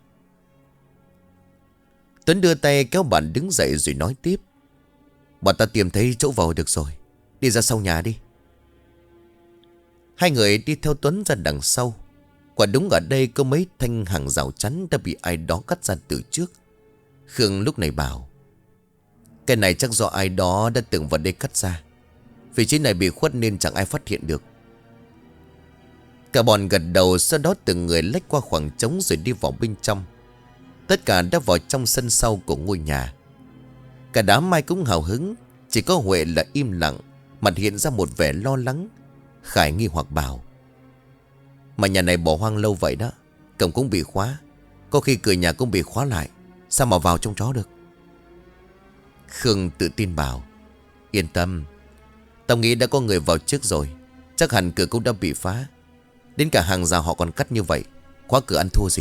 Tuấn đưa tay kéo bạn đứng dậy rồi nói tiếp: Bọn ta tìm thấy chỗ vào được rồi, đi ra sau nhà đi. Hai người đi theo Tuấn ra đằng sau. Quả đúng ở đây có mấy thanh hàng rào chắn đã bị ai đó cắt ra từ trước. Khương lúc này bảo: Cái này chắc do ai đó đã từng vào đây cắt ra. Vị trí này bị khuất nên chẳng ai phát hiện được. Cả bọn gật đầu, sau đó từng người lách qua khoảng trống rồi đi vào bên trong. Tất cả đã vào trong sân sau của ngôi nhà. Cả đám mai cũng hào hứng, chỉ có Huệ là im lặng, mặt hiện ra một vẻ lo lắng. Khải nghi hoặc bảo: Mà nhà này bỏ hoang lâu vậy đó, cổng cũng bị khóa, có khi cửa nhà cũng bị khóa lại, sao mà vào trong đó được? Khương tự tin bảo: Yên tâm, tao nghĩ đã có người vào trước rồi, chắc hẳn cửa cũng đã bị phá. Đến cả hàng rào họ còn cắt như vậy, khóa cửa ăn thua gì.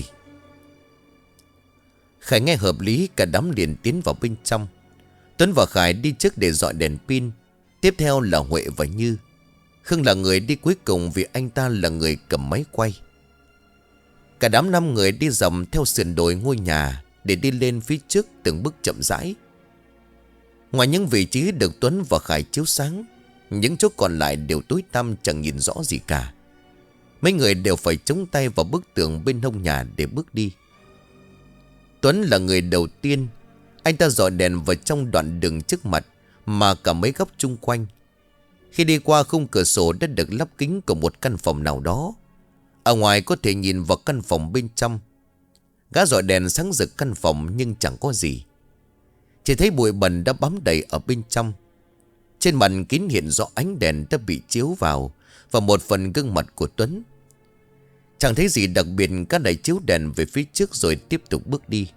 Khải nghe hợp lý, cả đám liền tiến vào bên trong. Tuấn và Khải đi trước để dọi đèn pin, tiếp theo là Huệ và Như. Khương là người đi cuối cùng vì anh ta là người cầm máy quay. Cả đám năm người đi dòng theo sườn đồi ngôi nhà để đi lên phía trước từng bước chậm rãi. Ngoài những vị trí được Tuấn và Khải chiếu sáng, Những chỗ còn lại đều tối tăm chẳng nhìn rõ gì cả. Mấy người đều phải chống tay vào bức tường bên hông nhà để bước đi. Tuấn là người đầu tiên. Anh ta dọi đèn vào trong đoạn đường trước mặt mà cả mấy góc chung quanh. Khi đi qua khung cửa sổ đã được lắp kính của một căn phòng nào đó. Ở ngoài có thể nhìn vào căn phòng bên trong. Gã dọi đèn sáng rực căn phòng nhưng chẳng có gì. Chỉ thấy bụi bẩn đã bám đầy ở bên trong. Trên mặt kính hiện rõ ánh đèn đã bị chiếu vào và một phần gương mặt của Tuấn. Chẳng thấy gì đặc biệt, các đẩy chiếu đèn về phía trước rồi tiếp tục bước đi.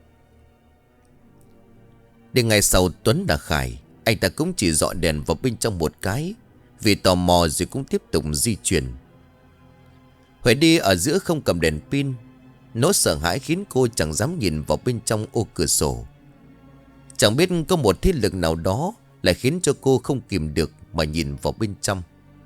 Đến ngày sau Tuấn đã khải, anh ta cũng chỉ dọi đèn vào bên trong một cái, vì tò mò rồi cũng tiếp tục di chuyển. Huệ đi ở giữa không cầm đèn pin. Nỗi sợ hãi khiến cô chẳng dám nhìn vào bên trong ô cửa sổ. Chẳng biết có một thế lực nào đó lại khiến cho cô không kìm được mà nhìn vào bên trong.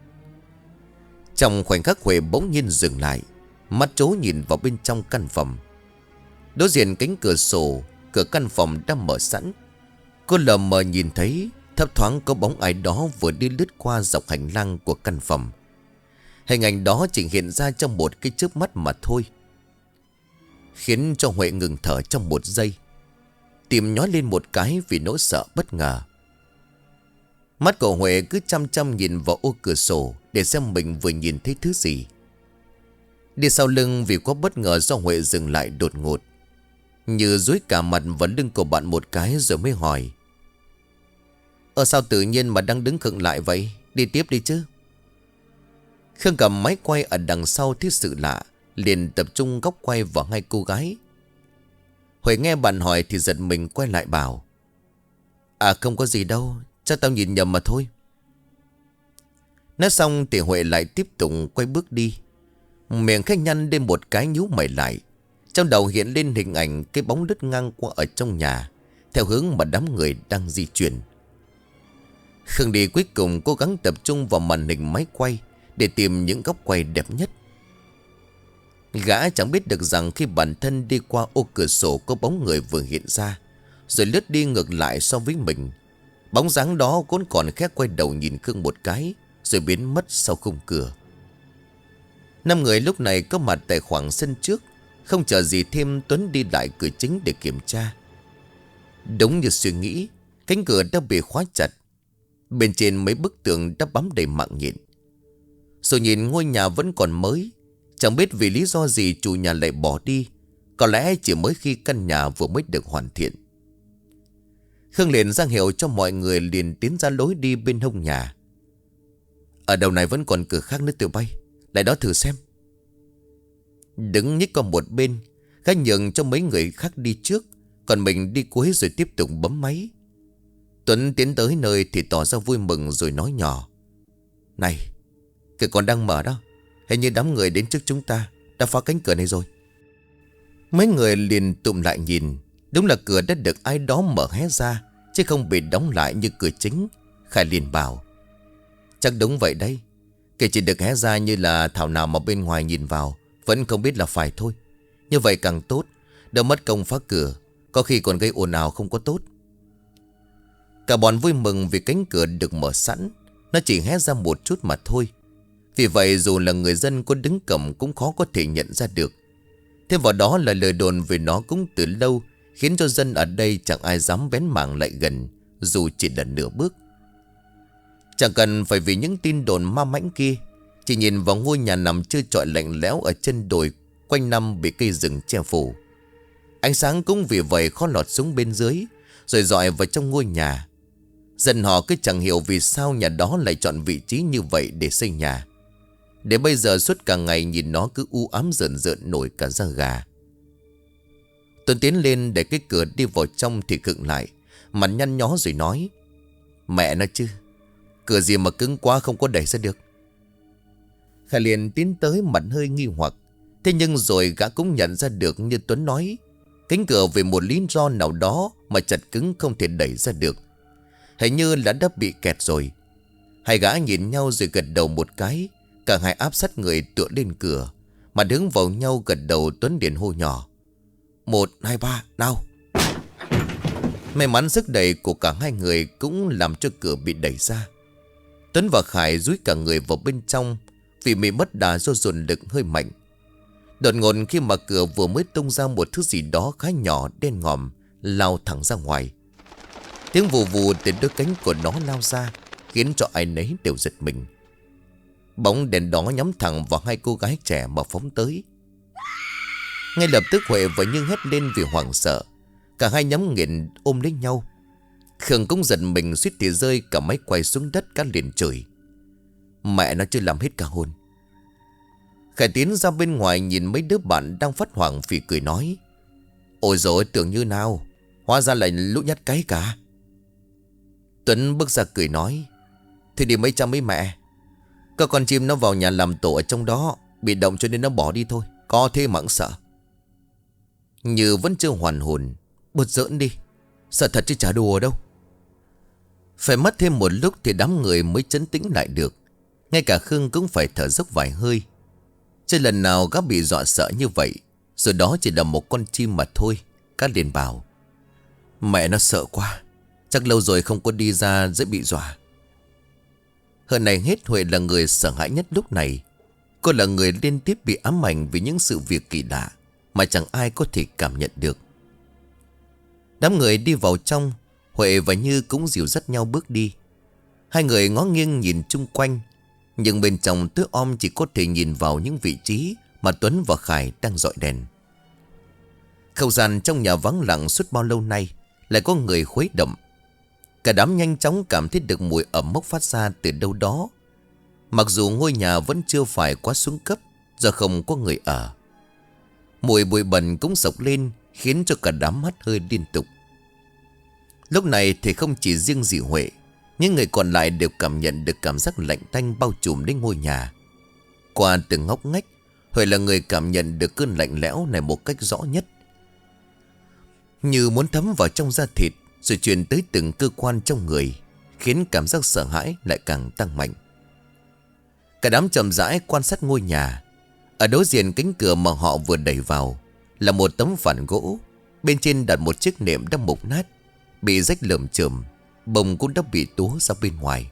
Trong khoảnh khắc Huệ bỗng nhiên dừng lại, mắt trố nhìn vào bên trong căn phòng. Đối diện cánh cửa sổ, cửa căn phòng đã mở sẵn. Cô lờ mờ nhìn thấy thấp thoáng có bóng ai đó vừa đi lướt qua dọc hành lang của căn phòng. Hình ảnh đó chỉ hiện ra trong một cái chớp mắt mà thôi, khiến cho Huệ ngừng thở trong một giây. Tim nhói lên một cái vì nỗi sợ bất ngờ. Mắt của Huệ cứ chăm chăm nhìn vào ô cửa sổ để xem mình vừa nhìn thấy thứ gì. Đi sau lưng vì có bất ngờ do Huệ dừng lại đột ngột, như dúi cả mặt vào lưng của bạn một cái rồi mới hỏi: Ờ sao tự nhiên mà đang đứng khựng lại vậy? Đi tiếp đi chứ. Khương cầm máy quay ở đằng sau thấy sự lạ, liền tập trung góc quay vào hai cô gái. Huệ nghe bạn hỏi thì giật mình quay lại bảo: À không có gì đâu, chắc tao nhìn nhầm mà thôi. Nói xong thì Huệ lại tiếp tục quay bước đi. Miệng khách nhăn lên một cái nhíu mày lại. Trong đầu hiện lên hình ảnh cái bóng lướt ngang qua ở trong nhà, theo hướng mà đám người đang di chuyển. Khương đi cuối cùng cố gắng tập trung vào màn hình máy quay để tìm những góc quay đẹp nhất. Gã chẳng biết được rằng khi bản thân đi qua ô cửa sổ có bóng người vừa hiện ra, rồi lướt đi ngược lại so với mình. Bóng dáng đó cũng còn khẽ quay đầu nhìn Khương một cái, rồi biến mất sau khung cửa. Năm người lúc này có mặt tại khoảng sân trước. Không chờ gì thêm, Tuấn đi lại cửa chính để kiểm tra. Đúng như suy nghĩ, cánh cửa đã bị khóa chặt. Bên trên mấy bức tường đã bám đầy mạng nhện. Rồi nhìn ngôi nhà vẫn còn mới. Chẳng biết vì lý do gì chủ nhà lại bỏ đi. Có lẽ chỉ mới khi căn nhà vừa mới được hoàn thiện. Khương liền ra hiệu cho mọi người liền tiến ra lối đi bên hông nhà. Ở đầu này vẫn còn cửa khác nữa tụi bay, lại đó thử xem. Đứng nhích qua một bên, gã nhường cho mấy người khác đi trước, còn mình đi cuối rồi tiếp tục bấm máy. Tuấn tiến tới nơi thì tỏ ra vui mừng rồi nói nhỏ: Này, cửa còn đang mở đó. Hình như đám người đến trước chúng ta đã phá cánh cửa này rồi. Mấy người liền tụm lại nhìn. Đúng là cửa đã được ai đó mở hé ra, chứ không bị đóng lại như cửa chính. Khải liền bảo: Chắc đúng vậy đấy. Cửa chỉ được hé ra như là thảo nào mà bên ngoài nhìn vào vẫn không biết là phải thôi. Như vậy càng tốt, đỡ mất công phá cửa, có khi còn gây ồn ào không có tốt. Cả bọn vui mừng vì cánh cửa được mở sẵn. Nó chỉ hé ra một chút mà thôi. Vì vậy dù là người dân có đứng cổng cũng khó có thể nhận ra được. Thêm vào đó là lời đồn về nó cũng từ lâu, khiến cho dân ở đây chẳng ai dám bén mảng lại gần, dù chỉ là nửa bước. Chẳng cần phải vì những tin đồn ma mãnh kia. Chỉ nhìn vào ngôi nhà nằm trơ trọi lạnh lẽo ở chân đồi, quanh năm bị cây rừng che phủ. Ánh sáng cũng vì vậy khó lọt xuống bên dưới, rồi dọi vào trong ngôi nhà. Dân họ cứ chẳng hiểu vì sao nhà đó lại chọn vị trí như vậy để xây nhà. Để bây giờ suốt cả ngày nhìn nó cứ u ám rợn rợn nổi cả da gà. Tuấn tiến lên để cái cửa đi vào trong thì khựng lại, mặt nhăn nhó rồi nói: Mẹ nó chứ, cửa gì mà cứng quá không có đẩy ra được. Khải liền tiến tới mặt hơi nghi hoặc. Thế nhưng rồi gã cũng nhận ra được như Tuấn nói, cánh cửa vì một lý do nào đó mà chặt cứng không thể đẩy ra được. Hình như là đã bị kẹt rồi. Hai gã nhìn nhau rồi gật đầu một cái. Cả hai áp sát người tựa lên cửa, mà đứng vào nhau gật đầu. Tuấn liền hô nhỏ: Một, hai, ba, nào. May mắn sức đẩy của cả hai người cũng làm cho cửa bị đẩy ra. Tuấn và Khải dúi cả người vào bên trong vì bị mất đà do dồn lực hơi mạnh. Đột ngột khi mà cửa vừa mới tung ra, một thứ gì đó khá nhỏ đen ngòm lao thẳng ra ngoài. Tiếng vù vù từ đôi cánh của nó lao ra khiến cho ai nấy đều giật mình. Bóng đèn đó nhắm thẳng vào hai cô gái trẻ mà phóng tới. Ngay lập tức Huệ và Như hét lên vì hoảng sợ. Cả hai nhắm nghiền ôm lấy nhau. Khương cũng giật mình, suýt thì rơi cả máy quay xuống đất, cả liền chửi: mẹ nó chưa làm hết cả hồn. Khải tiến ra bên ngoài nhìn mấy đứa bạn đang phát hoảng, phì cười nói: ôi dồi, tưởng như nào, hóa ra là lũ nhát cái cả. Tuấn bước ra cười nói: thì đi mấy cha mấy mẹ, có con chim nó vào nhà làm tổ ở trong đó, bị động cho nên nó bỏ đi thôi, có thế mà cũng sợ. Như vẫn chưa hoàn hồn: bớt giỡn đi, sợ thật chứ chả đùa đâu. Phải mất thêm một lúc thì đám người mới trấn tĩnh lại được. Ngay cả Khương cũng phải thở dốc vài hơi. Chưa lần nào gã bị dọa sợ như vậy. Rồi đó chỉ là một con chim mà thôi. Gã liền bảo: mẹ nó sợ quá, chắc lâu rồi không có đi ra, dễ bị dọa. Hơn này hết, Huệ là người sợ hãi nhất lúc này. Cô là người liên tiếp bị ám ảnh vì những sự việc kỳ lạ mà chẳng ai có thể cảm nhận được. Đám người đi vào trong, Huệ và Như cũng dìu dắt nhau bước đi. Hai người ngó nghiêng nhìn chung quanh, nhưng bên trong tối om chỉ có thể nhìn vào những vị trí mà Tuấn và Khải đang dọi đèn. Không gian trong nhà vắng lặng suốt bao lâu nay lại có người khuấy động. Cả đám nhanh chóng cảm thấy được mùi ẩm mốc phát ra từ đâu đó. Mặc dù ngôi nhà vẫn chưa phải quá xuống cấp do không có người ở. Mùi bụi bẩn cũng sộc lên khiến cho cả đám hắt hơi liên tục. Lúc này thì không chỉ riêng dì Huệ, những người còn lại đều cảm nhận được cảm giác lạnh tanh bao trùm đến ngôi nhà. Qua từng ngóc ngách, Huệ là người cảm nhận được cơn lạnh lẽo này một cách rõ nhất, như muốn thấm vào trong da thịt rồi truyền tới từng cơ quan trong người, khiến cảm giác sợ hãi lại càng tăng mạnh. Cả đám chậm rãi quan sát ngôi nhà. Ở đối diện cánh cửa mà họ vừa đẩy vào là một tấm phản gỗ. Bên trên đặt một chiếc nệm đã mục nát, bị rách lởm chởm, bông cũng đã bị túa ra bên ngoài.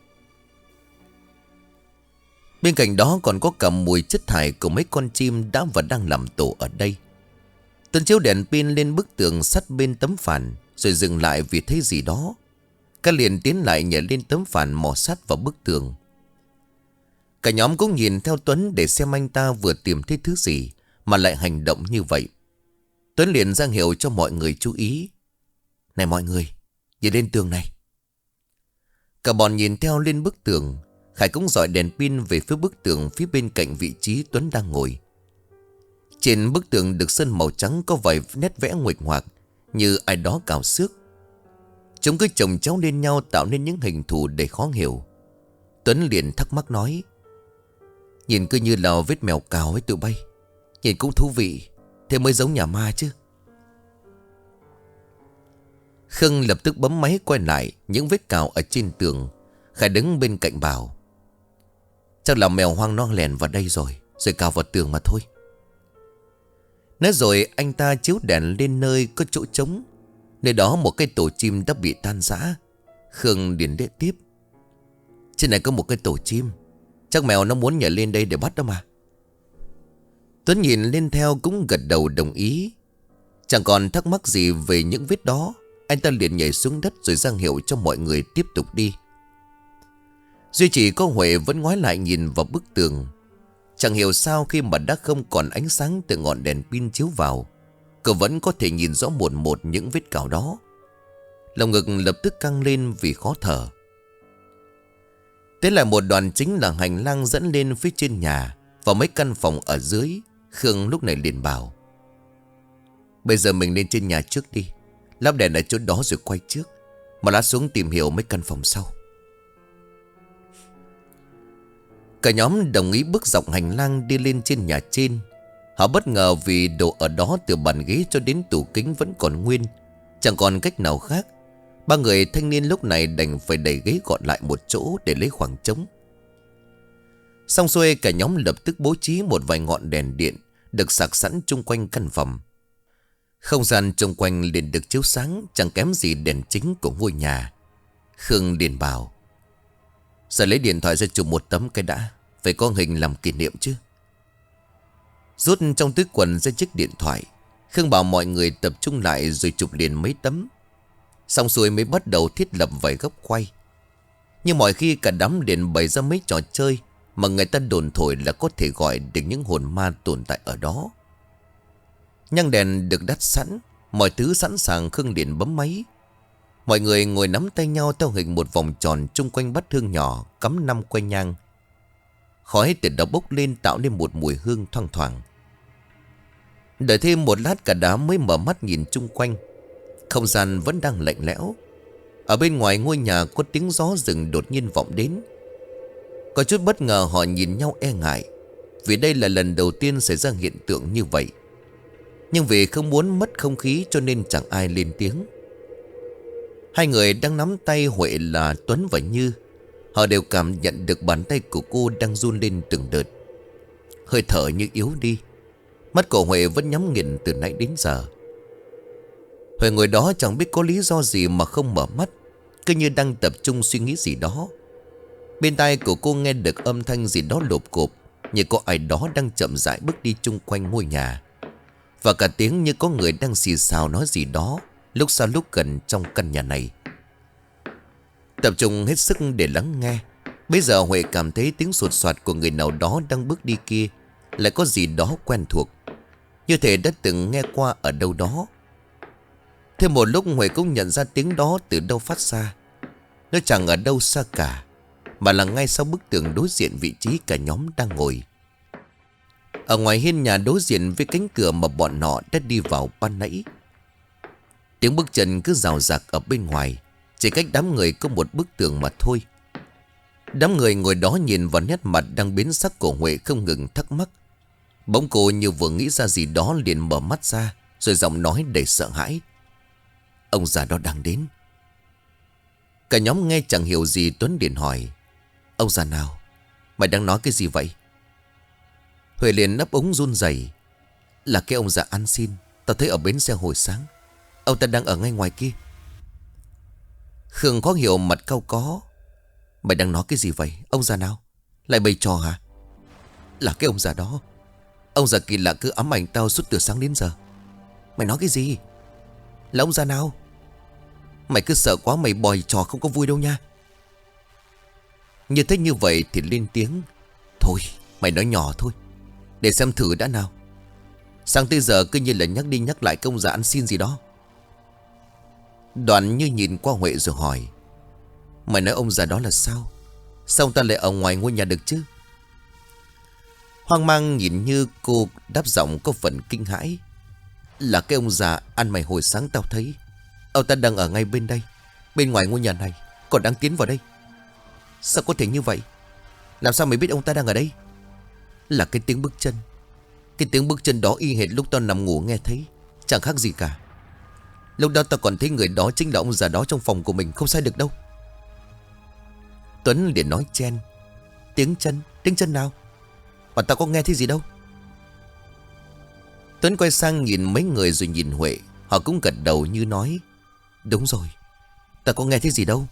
Bên cạnh đó còn có cả mùi chất thải của mấy con chim đã và đang làm tổ ở đây. Tuấn chiếu đèn pin lên bức tường sát bên tấm phản, rồi dừng lại vì thấy gì đó. Các liền tiến lại nhảy lên tấm phản, mò sát vào bức tường. Cả nhóm cũng nhìn theo Tuấn để xem anh ta vừa tìm thấy thứ gì mà lại hành động như vậy. Tuấn liền ra hiệu cho mọi người chú ý: này mọi người, nhìn lên tường này. Cả bọn nhìn theo lên bức tường. Khải cũng dọi đèn pin về phía bức tường phía bên cạnh vị trí Tuấn đang ngồi. Trên bức tường được sơn màu trắng có vài nét vẽ nguệch ngoạc như ai đó cào xước. Chúng cứ chồng chéo lên nhau tạo nên những hình thù đầy khó hiểu. Tuấn liền thắc mắc nói: nhìn cứ như là vết mèo cào ấy tụi bay, nhìn cũng thú vị, thế mới giống nhà ma chứ. Khương lập tức bấm máy quay lại những vết cào ở trên tường. Khải đứng bên cạnh bảo: chắc là mèo hoang nó lèn vào đây rồi Rồi cào vào tường mà thôi. Nói rồi anh ta chiếu đèn lên nơi có chỗ trống. Nơi đó một cái tổ chim đã bị tan rã. Khương liền đệ tiếp: trên này có một cái tổ chim, chắc mèo nó muốn nhảy lên đây để bắt đó mà. Tuấn nhìn lên theo cũng gật đầu đồng ý. Chẳng còn thắc mắc gì về những vết đó, anh ta liền nhảy xuống đất rồi ra hiệu cho mọi người tiếp tục đi. Duy chỉ có Huệ vẫn ngoái lại nhìn vào bức tường. Chẳng hiểu sao khi mà đã không còn ánh sáng từ ngọn đèn pin chiếu vào, cậu vẫn có thể nhìn rõ một một những vết cào đó. Lòng ngực lập tức căng lên vì khó thở. Thế là một đoạn chính là hành lang dẫn lên phía trên nhà và mấy căn phòng ở dưới. Khương lúc này liền bảo: bây giờ mình lên trên nhà trước đi, lắp đèn ở chỗ đó rồi quay trước, mà lát xuống tìm hiểu mấy căn phòng sau. Cả nhóm đồng ý bước dọc hành lang đi lên trên nhà trên. Họ bất ngờ vì đồ ở đó từ bàn ghế cho đến tủ kính vẫn còn nguyên. Chẳng còn cách nào khác, ba người thanh niên lúc này đành phải đẩy ghế gọn lại một chỗ để lấy khoảng trống. Xong xuôi, cả nhóm lập tức bố trí một vài ngọn đèn điện được sạc sẵn chung quanh căn phòng. Không gian chung quanh liền được chiếu sáng chẳng kém gì đèn chính của ngôi nhà. Khương liền bảo: Giờ lấy điện thoại ra chụp một tấm cái đã. Phải có hình làm kỷ niệm chứ. Rút trong túi quần ra chiếc điện thoại, Khương bảo mọi người tập trung lại rồi chụp liền mấy tấm. Xong xuôi mới bắt đầu thiết lập vài góc quay. Nhưng mọi khi cả đám liền bày ra mấy trò chơi mà người ta đồn thổi là có thể gọi được những hồn ma tồn tại ở đó. Nhang đèn được đắt sẵn, mọi thứ sẵn sàng. Khương liền bấm máy. Mọi người ngồi nắm tay nhau theo hình một vòng tròn chung quanh bát hương nhỏ cắm năm que nhang. Khói từ đó bốc lên tạo nên một mùi hương thoang thoảng. Đợi thêm một lát cả đám mới mở mắt nhìn chung quanh. Không gian vẫn đang lạnh lẽo. Ở bên ngoài ngôi nhà có tiếng gió rừng đột nhiên vọng đến. Có chút bất ngờ họ nhìn nhau e ngại, vì đây là lần đầu tiên xảy ra hiện tượng như vậy. Nhưng vì không muốn mất không khí cho nên chẳng ai lên tiếng. Hai người đang nắm tay Huệ là Tuấn và Như. Họ đều cảm nhận được bàn tay của cô đang run lên từng đợt. Hơi thở như yếu đi. Mắt của Huệ vẫn nhắm nghiền từ nãy đến giờ. Huệ ngồi đó chẳng biết có lý do gì mà không mở mắt, cứ như đang tập trung suy nghĩ gì đó. Bên tai của cô nghe được âm thanh gì đó lộp cộp, như có ai đó đang chậm rãi bước đi chung quanh ngôi nhà. Và cả tiếng như có người đang xì xào nói gì đó lúc xa lúc gần trong căn nhà này. Tập trung hết sức để lắng nghe. Bây giờ Huệ cảm thấy tiếng sột soạt của người nào đó đang bước đi kia lại có gì đó quen thuộc, như thể đã từng nghe qua ở đâu đó. Thêm một lúc Huệ cũng nhận ra tiếng đó từ đâu phát ra. Nó chẳng ở đâu xa cả, mà là ngay sau bức tường đối diện vị trí cả nhóm đang ngồi. Ở ngoài hiên nhà đối diện với cánh cửa mà bọn họ đã đi vào ban nãy. Tiếng bước chân cứ rào rạc ở bên ngoài, chỉ cách đám người có một bức tường mà thôi. Đám người ngồi đó nhìn vào nét mặt đang biến sắc của Huệ không ngừng thắc mắc. Bỗng cô như vừa nghĩ ra gì đó liền mở mắt ra, rồi giọng nói đầy sợ hãi: "Ông già đó đang đến." Cả nhóm nghe chẳng hiểu gì. Tuấn liền hỏi: "Ông già nào? Mày đang nói cái gì vậy?" Huệ liền ấp úng run rẩy: "Là cái ông già ăn xin tao thấy ở bến xe hồi sáng. Ông ta đang ở ngay ngoài kia." Khương khó hiểu mặt cau có: "Mày đang nói cái gì vậy? Ông già nào? Lại bày trò hả?" "Là cái ông già đó. Ông già kỳ lạ cứ ám ảnh tao suốt từ sáng đến giờ." "Mày nói cái gì? Là ông già nào? Mày cứ sợ quá mày bòi trò không có vui đâu nha." Như thế như vậy thì lên tiếng: "Thôi mày nói nhỏ thôi, để xem thử đã nào. Sáng tới giờ cứ như là nhắc đi nhắc lại công già ăn xin gì đó." Đoạn Như nhìn qua Huệ rồi hỏi: "Mày nói ông già đó là sao? Sao ông ta lại ở ngoài ngôi nhà được chứ?" Hoang mang nhìn Như, cô đáp giọng có phần kinh hãi: "Là cái ông già ăn mày hồi sáng tao thấy. Ông ta đang ở ngay bên đây, bên ngoài ngôi nhà này, còn đang tiến vào đây." "Sao có thể như vậy? Làm sao mày biết ông ta đang ở đây?" "Là cái tiếng bước chân. Cái tiếng bước chân đó y hệt lúc tao nằm ngủ nghe thấy, chẳng khác gì cả. Lúc đó tao còn thấy người đó chính là ông già đó trong phòng của mình, không sai được đâu." Tuấn liền nói chen: "Tiếng chân? Tiếng chân nào? Mà tao có nghe thấy gì đâu." Tuấn quay sang nhìn mấy người rồi nhìn Huệ. Họ cũng gật đầu như nói: "Đúng rồi, tao có nghe thấy gì đâu."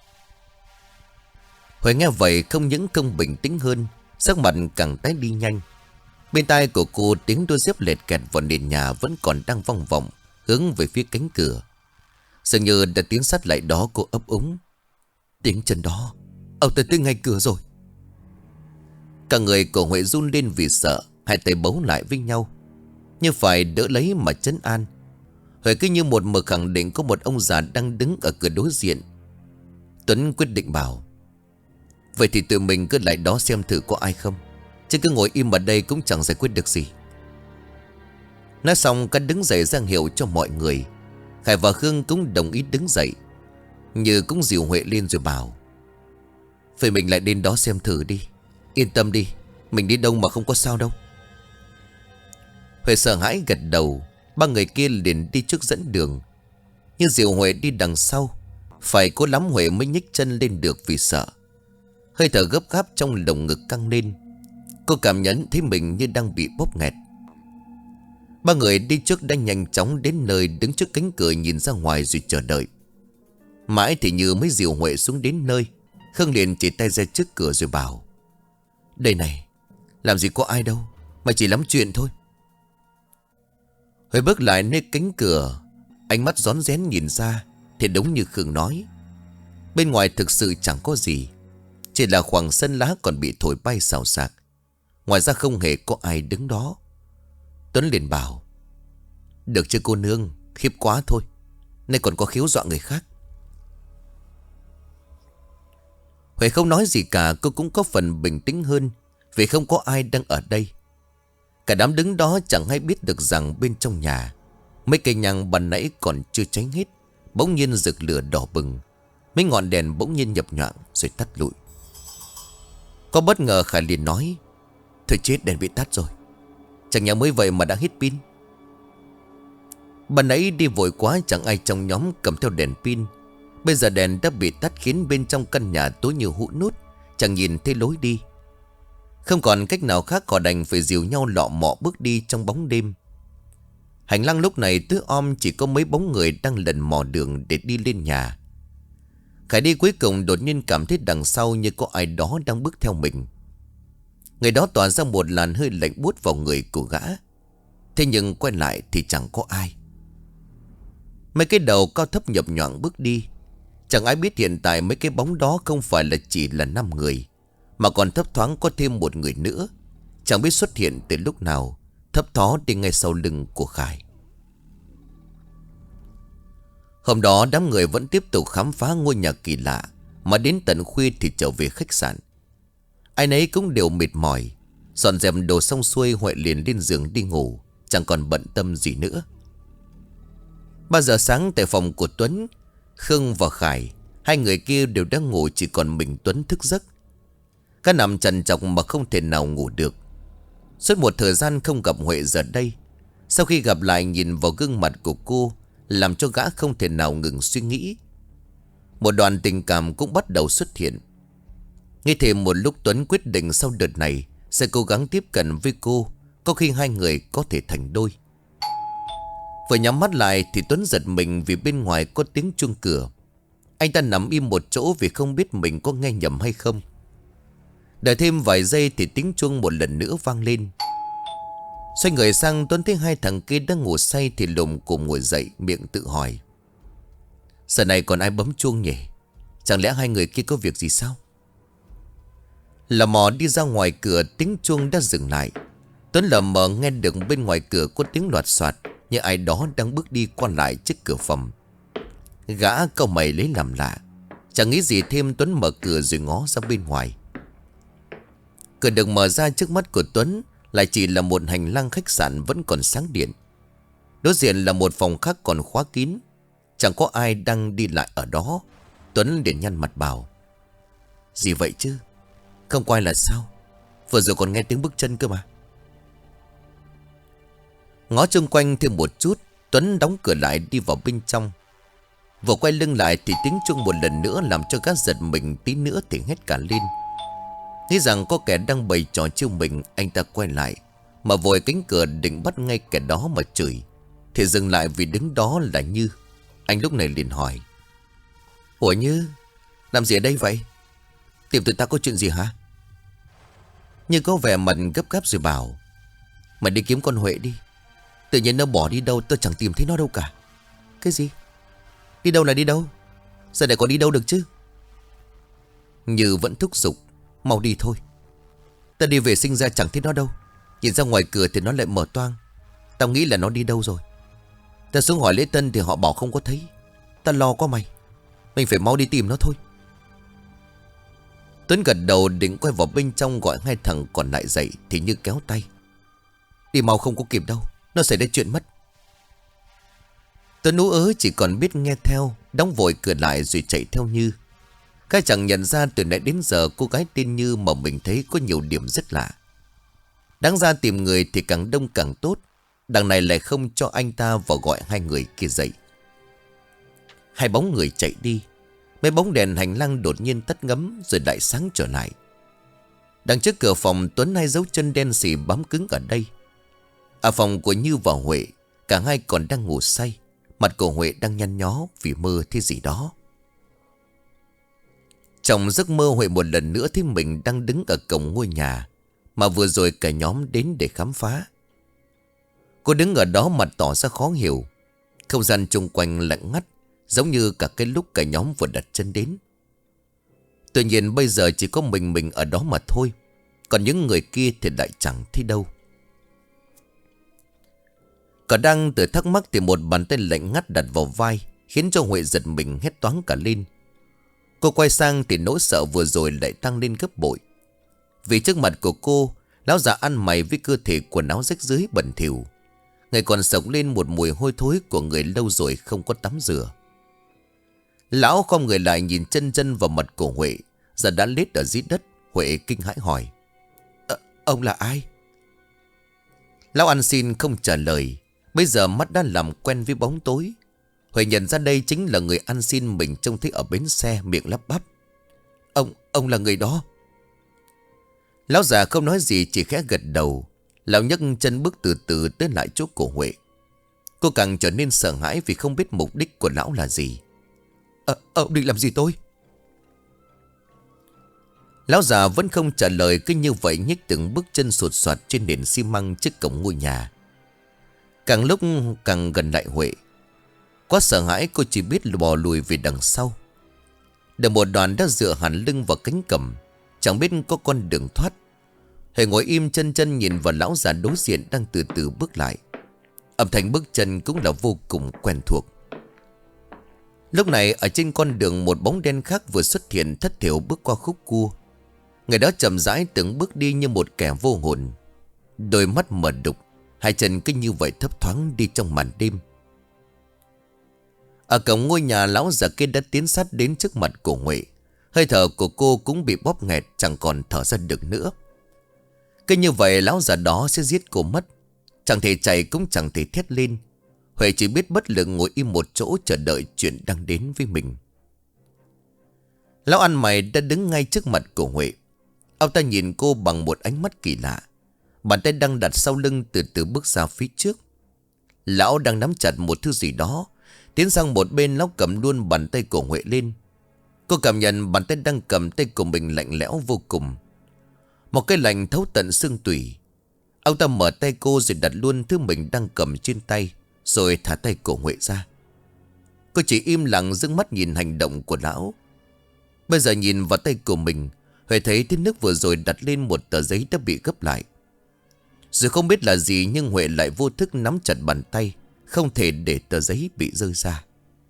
Huệ nghe vậy không những không bình tĩnh hơn, sắc mặt càng tái đi nhanh. Bên tai của cô tiếng đôi dép lẹt kẹt vào nền nhà vẫn còn đang vang vọng hướng về phía cánh cửa. Dường như đã tiến sát lại đó, cô ấp úng: "Tiếng chân đó, ông ta tới ngay cửa rồi." Cả người của Huệ run lên vì sợ, hai tay bấu lại với nhau như phải đỡ lấy mà trấn an. Huệ cứ như một mực khẳng định có một ông già đang đứng ở cửa đối diện. Tuấn quyết định bảo: "Vậy thì tụi mình cứ lại đó xem thử có ai không, chứ cứ ngồi im ở đây cũng chẳng giải quyết được gì." Nói xong cắt đứng dậy ra hiệu cho mọi người. Khải và Khương cũng đồng ý đứng dậy. Như cũng dìu Huệ lên rồi bảo: "Vậy mình lại đến đó xem thử đi. Yên tâm đi, mình đi đâu mà không có sao đâu." Huệ sợ hãi gật đầu. Ba người kia liền đi trước dẫn đường, nhưng dìu Huệ đi đằng sau. Phải cố lắm Huệ mới nhích chân lên được vì sợ. Hơi thở gấp gáp trong lồng ngực căng lên. Cô cảm nhận thấy mình như đang bị bóp nghẹt. Ba người đi trước đã nhanh chóng đến nơi, đứng trước cánh cửa nhìn ra ngoài rồi chờ đợi. Mãi thì Như mới dìu Huệ xuống đến nơi. Khương liền chỉ tay ra trước cửa rồi bảo: Đây này, làm gì có ai đâu, mà chỉ lắm chuyện thôi. Huệ bước lại nơi cánh cửa, ánh mắt rón rén nhìn ra thì đúng như Khương nói. Bên ngoài thực sự chẳng có gì, chỉ là khoảng sân lá còn bị thổi bay xào xạc. Ngoài ra không hề có ai đứng đó. Tuấn liền bảo: Được chứ cô nương, khiếp quá thôi, nay còn có khiếu dọa người khác. Huệ không nói gì cả, cô cũng có phần bình tĩnh hơn vì không có ai đang ở đây. Cả đám đứng đó chẳng hay biết được rằng bên trong nhà, mấy cây nhang ban nãy còn chưa cháy hết bỗng nhiên rực lửa đỏ bừng. Mấy ngọn đèn bỗng nhiên nhập nhoạng rồi tắt lụi. Có bất ngờ Khải liền nói: Thôi chết, đèn bị tắt rồi. Chẳng nhẽ mới vậy mà đã hết pin. Ban nãy đi vội quá, chẳng ai trong nhóm cầm theo đèn pin. Bây giờ đèn đã bị tắt khiến bên trong căn nhà tối như hũ nút, chẳng nhìn thấy lối đi. Không còn cách nào khác, họ đành phải dìu nhau lọ mọ bước đi trong bóng đêm. Hành lang lúc này tứ om, chỉ có mấy bóng người đang lần mò đường để đi lên nhà. Khải đi cuối cùng đột nhiên cảm thấy đằng sau như có ai đó đang bước theo mình. Người đó tỏa ra một làn hơi lạnh buốt vào người của gã. Thế nhưng quay lại thì chẳng có ai. Mấy cái đầu cao thấp nhập nhoạng bước đi. Chẳng ai biết hiện tại mấy cái bóng đó không phải là chỉ là năm người, mà còn thấp thoáng có thêm một người nữa, chẳng biết xuất hiện từ lúc nào, thấp thó đi ngay sau lưng của Khải. Hôm đó đám người vẫn tiếp tục khám phá ngôi nhà kỳ lạ, mà đến tận khuya thì trở về khách sạn. Ai nấy cũng đều mệt mỏi. Dọn dẹp đồ xong xuôi, Huệ liền lên giường đi ngủ, chẳng còn bận tâm gì nữa. Ba giờ sáng tại phòng của Tuấn, Khương và Khải, hai người kia đều đang ngủ, chỉ còn mình Tuấn thức giấc. Cả nằm trằn trọc mà không thể nào ngủ được. Suốt một thời gian không gặp Huệ, giờ đây sau khi gặp lại, nhìn vào gương mặt của cô làm cho gã không thể nào ngừng suy nghĩ. Một đoạn tình cảm cũng bắt đầu xuất hiện. Ngay thêm một lúc, Tuấn quyết định sau đợt này sẽ cố gắng tiếp cận với cô, có khi hai người có thể thành đôi. Vừa nhắm mắt lại thì Tuấn giật mình vì bên ngoài có tiếng chuông cửa. Anh ta nằm im một chỗ vì không biết mình có nghe nhầm hay không. Đợi thêm vài giây thì tiếng chuông một lần nữa vang lên. Xoay người sang, Tuấn thấy hai thằng kia đang ngủ say thì lùm cùng ngồi dậy, miệng tự hỏi: Giờ này còn ai bấm chuông nhỉ? Chẳng lẽ hai người kia có việc gì sao? Lờ mò đi ra ngoài cửa, tiếng chuông đã dừng lại. Tuấn lờ mờ nghe được bên ngoài cửa có tiếng loạt soạt, như ai đó đang bước đi qua lại trước cửa phòng. Gã cau mày lấy làm lạ, chẳng nghĩ gì thêm, Tuấn mở cửa rồi ngó ra bên ngoài. Cửa được mở ra, trước mắt của Tuấn lại chỉ là một hành lang khách sạn vẫn còn sáng điện. Đối diện là một phòng khác còn khóa kín, chẳng có ai đang đi lại ở đó. Tuấn liền nhăn mặt bảo: Gì vậy chứ? Không có ai là sao? Vừa rồi còn nghe tiếng bước chân cơ mà. Ngó chung quanh thêm một chút, Tuấn đóng cửa lại đi vào bên trong. Vừa quay lưng lại thì tiếng chuông một lần nữa làm cho gã giật mình, tí nữa thì hét cả lên. Nghĩ rằng có kẻ đang bày trò chiêu mình, anh ta quay lại, mà vội cánh cửa định bắt ngay kẻ đó mà chửi, thì dừng lại vì đứng đó là Như. Anh lúc này liền hỏi: Ủa Như, làm gì ở đây vậy? Tìm tụi ta có chuyện gì hả? Như có vẻ mặt gấp gáp rồi bảo: Mày đi kiếm con Huệ đi. Tự nhiên nó bỏ đi đâu, tôi chẳng tìm thấy nó đâu cả. Cái gì? Đi đâu là đi đâu? Giờ này còn đi đâu được chứ? Như vẫn thúc giục: Mau đi thôi. Ta đi vệ sinh ra chẳng thấy nó đâu. Nhìn ra ngoài cửa thì nó lại mở toang. Tao nghĩ là nó đi đâu rồi. Ta xuống hỏi lễ tân thì họ bảo không có thấy. Ta lo quá mày. Mình phải mau đi tìm nó thôi. Tuấn gật đầu định quay vào bên trong gọi hai thằng còn lại dậy thì Như kéo tay: Đi mau, không có kịp đâu, nó xảy ra chuyện mất. Tuấn ú ớ chỉ còn biết nghe theo, đóng vội cửa lại rồi chạy theo Như. Cái chẳng nhận ra từ nãy đến giờ cô gái tên Như mà mình thấy có nhiều điểm rất lạ. Đáng ra tìm người thì càng đông càng tốt, đằng này lại không cho anh ta vào gọi hai người kia dậy. Hai bóng người chạy đi. Mấy bóng đèn hành lang đột nhiên tắt ngấm rồi lại sáng trở lại. Đằng trước cửa phòng, Tuấn hai dấu chân đen xì bám cứng ở đây. Ở phòng của Như và Huệ, cả hai còn đang ngủ say. Mặt của Huệ đang nhăn nhó vì mơ thế gì đó. Trong giấc mơ, Huệ một lần nữa thấy mình đang đứng ở cổng ngôi nhà mà vừa rồi cả nhóm đến để khám phá. Cô đứng ở đó mặt tỏ ra khó hiểu. Không gian chung quanh lạnh ngắt, giống như cả cái lúc cả nhóm vừa đặt chân đến. Tuy nhiên bây giờ chỉ có mình mình ở đó mà thôi, còn những người kia thì lại chẳng thấy đâu. Cả đang tự thắc mắc thì một bàn tay lạnh ngắt đặt vào vai, khiến cho Huệ giật mình hét toáng cả lên. Cô quay sang thì nỗi sợ vừa rồi lại tăng lên gấp bội. Vì trước mặt của cô, lão già ăn mày với cơ thể quần áo rách rưới bẩn thỉu, ngày còn sộc lên một mùi hôi thối của người lâu rồi không có tắm rửa. Lão khom người lại nhìn chân chân vào mặt của Huệ, giờ đã lết ở dưới đất. Huệ kinh hãi hỏi: "Ờ, ông là ai?" Lão ăn xin không trả lời. Bây giờ mắt đã làm quen với bóng tối. Huệ nhận ra đây chính là người ăn xin mình trông thấy ở bến xe, miệng lắp bắp: Ông, ông là người đó." Lão già không nói gì, chỉ khẽ gật đầu. Lão nhấc chân bước từ từ tới lại chỗ của Huệ. Cô càng trở nên sợ hãi vì không biết mục đích của lão là gì. Ờ, ông định làm gì tôi?" Lão già vẫn không trả lời, cứ như vậy nhích từng bước chân sột soạt trên nền xi măng trước cổng ngôi nhà. Càng lúc càng gần lại Huệ. Quá sợ hãi, cô chỉ biết bò lùi về đằng sau. Được một đoàn đã dựa hẳn lưng vào cánh cổng, chẳng biết có con đường thoát. Huệ ngồi im chân chân nhìn vào lão già đối diện đang từ từ bước lại. Âm thanh bước chân cũng là vô cùng quen thuộc. Lúc này ở trên con đường, một bóng đen khác vừa xuất hiện thất thiểu bước qua khúc cua. Người đó chậm rãi từng bước đi như một kẻ vô hồn, đôi mắt mờ đục, hai chân cứ như vậy thấp thoáng đi trong màn đêm. Ở cổng ngôi nhà, lão già kia đã tiến sát đến trước mặt của Huệ. Hơi thở của cô cũng bị bóp nghẹt, chẳng còn thở ra được nữa. Cứ như vậy lão già đó sẽ giết cô mất. Chẳng thể chạy cũng chẳng thể thét lên. Huệ chỉ biết bất lực ngồi im một chỗ chờ đợi chuyện đang đến với mình. Lão ăn mày đã đứng ngay trước mặt của Huệ. Ông ta nhìn cô bằng một ánh mắt kỳ lạ. Bàn tay đang đặt sau lưng từ từ bước ra phía trước. Lão đang nắm chặt một thứ gì đó. Tiến sang một bên, lão cầm luôn bàn tay của Huệ lên. Cô cảm nhận bàn tay đang cầm tay của mình lạnh lẽo vô cùng. Một cái lạnh thấu tận xương tủy. Ông ta mở tay cô rồi đặt luôn thứ mình đang cầm trên tay, rồi thả tay của Huệ ra. Cô chỉ im lặng dương mắt nhìn hành động của lão. Bây giờ nhìn vào tay của mình, Huệ thấy thứ nước vừa rồi đặt lên một tờ giấy đã bị gấp lại. Dù không biết là gì, nhưng Huệ lại vô thức nắm chặt bàn tay, không thể để tờ giấy bị rơi ra.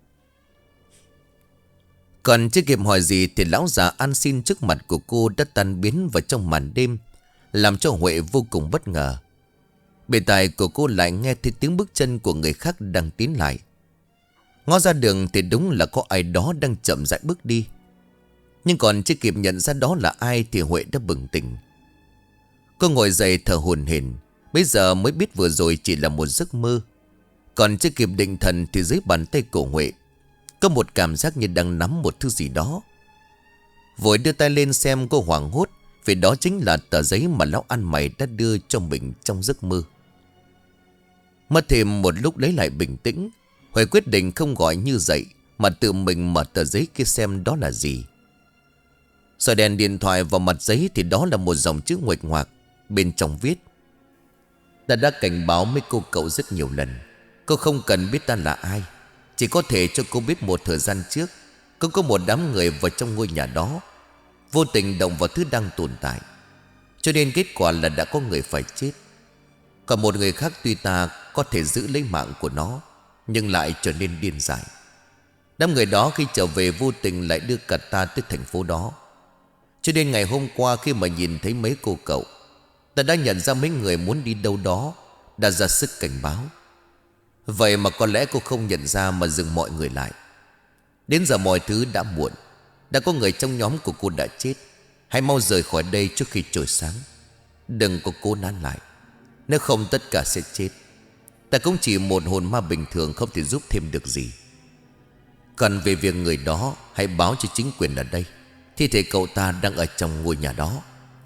Còn chưa kịp hỏi gì thì lão già ăn xin trước mặt của cô đã tan biến vào trong màn đêm, làm cho Huệ vô cùng bất ngờ. Bên tai của cô lại nghe thấy tiếng bước chân của người khác đang tiến lại. Ngó ra đường thì đúng là có ai đó đang chậm rãi bước đi. Nhưng còn chưa kịp nhận ra đó là ai thì Huệ đã bừng tỉnh. Cô ngồi dậy thở hổn hển, bây giờ mới biết vừa rồi chỉ là một giấc mơ. Còn chưa kịp định thần thì dưới bàn tay của Huệ có một cảm giác như đang nắm một thứ gì đó. Vội đưa tay lên xem, cô hoảng hốt vì đó chính là tờ giấy mà lão ăn mày đã đưa cho mình trong giấc mơ. Mất thêm một lúc lấy lại bình tĩnh, Huệ quyết định không gọi Như dậy mà tự mình mở tờ giấy kia xem đó là gì. Soi đèn điện thoại vào mặt giấy thì đó là một dòng chữ nguệch ngoạc. Bên trong viết: "Ta đã cảnh báo mấy cô cậu rất nhiều lần. Cô không cần biết ta là ai. Chỉ có thể cho cô biết một thời gian trước cũng có một đám người vào trong ngôi nhà đó, vô tình động vào thứ đang tồn tại. Cho nên kết quả là đã có người phải chết. Còn một người khác tuy ta có thể giữ lấy mạng của nó, nhưng lại trở nên điên dại. Đám người đó khi trở về vô tình lại đưa cả ta tới thành phố đó. Cho nên ngày hôm qua khi mà nhìn thấy mấy cô cậu, ta đã nhận ra mấy người muốn đi đâu đó, đã ra sức cảnh báo. Vậy mà có lẽ cô không nhận ra mà dừng mọi người lại. Đến giờ mọi thứ đã muộn. Đã có người trong nhóm của cô đã chết. Hãy mau rời khỏi đây trước khi trời sáng. Đừng có cố nán lại, nếu không tất cả sẽ chết. Ta cũng chỉ một hồn ma bình thường, không thể giúp thêm được gì. Còn về việc người đó, hãy báo cho chính quyền ở đây. Thi thể cậu ta đang ở trong ngôi nhà đó."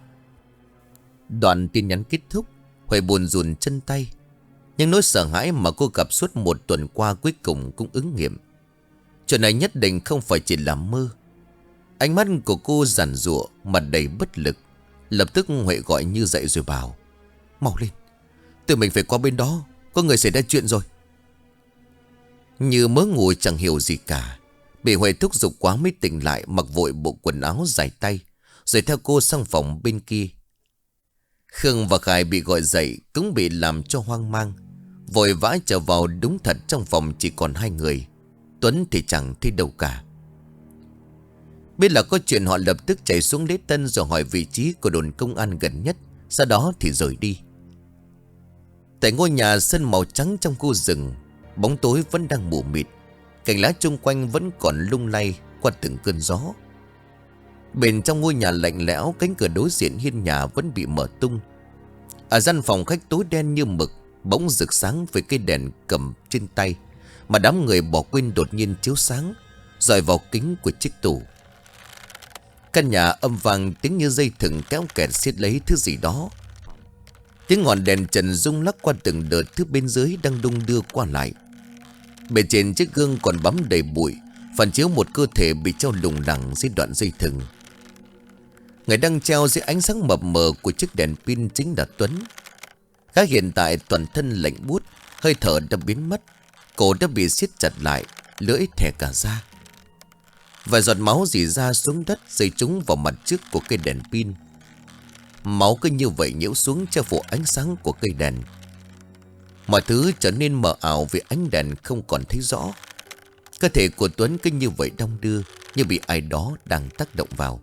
Đoạn tin nhắn kết thúc, Huệ buồn rùn chân tay. Nhưng nỗi sợ hãi mà cô gặp suốt một tuần qua cuối cùng cũng ứng nghiệm. Chuyện này nhất định không phải chỉ là mơ. Ánh mắt của cô giản giụa, mặt đầy bất lực. Lập tức Huệ gọi Như dậy rồi bảo: mau lên, tụi mình phải qua bên đó, có người xảy ra chuyện rồi. Như mớ ngủ chẳng hiểu gì cả, bị Huệ thúc giục quá mới tỉnh lại, mặc vội bộ quần áo dài tay, rồi theo cô sang phòng bên kia. Khương và Khải bị gọi dậy cũng bị làm cho hoang mang, vội vã trở vào. Đúng thật trong phòng chỉ còn hai người, Tuấn thì chẳng thấy đâu cả. Biết là có chuyện, họ lập tức chạy xuống Lễ Tân rồi hỏi vị trí của đồn công an gần nhất, sau đó thì rời đi. Tại ngôi nhà sân màu trắng trong khu rừng, bóng tối vẫn đang mù mịt, cành lá chung quanh vẫn còn lung lay qua từng cơn gió. Bên trong ngôi nhà lạnh lẽo, cánh cửa đối diện hiên nhà vẫn bị mở tung. Ở gian phòng khách tối đen như mực, bỗng rực sáng với cây đèn cầm trên tay mà đám người bỏ quên đột nhiên chiếu sáng, rọi vào kính của chiếc tủ. Căn nhà âm vang tiếng như dây thừng kéo kẹt siết lấy thứ gì đó. Tiếng ngọn đèn trần rung lắc qua từng đợt, thứ bên dưới đang đung đưa qua lại. Bề trên chiếc gương còn bám đầy bụi, phản chiếu một cơ thể bị treo lủng lẳng dưới đoạn dây thừng. Người đang treo dưới ánh sáng mập mờ của chiếc đèn pin chính là Tuấn. Gã hiện tại toàn thân lạnh buốt, hơi thở đã biến mất, cổ đã bị siết chặt lại, lưỡi thè cả ra. Vài giọt máu rỉ ra xuống đất, rơi trúng vào mặt trước của cây đèn pin. Máu cứ như vậy nhiễu xuống che phủ ánh sáng của cây đèn. Mọi thứ trở nên mờ ảo vì ánh đèn không còn thấy rõ. Cơ thể của Tuấn cứ như vậy đong đưa, như bị ai đó đang tác động vào.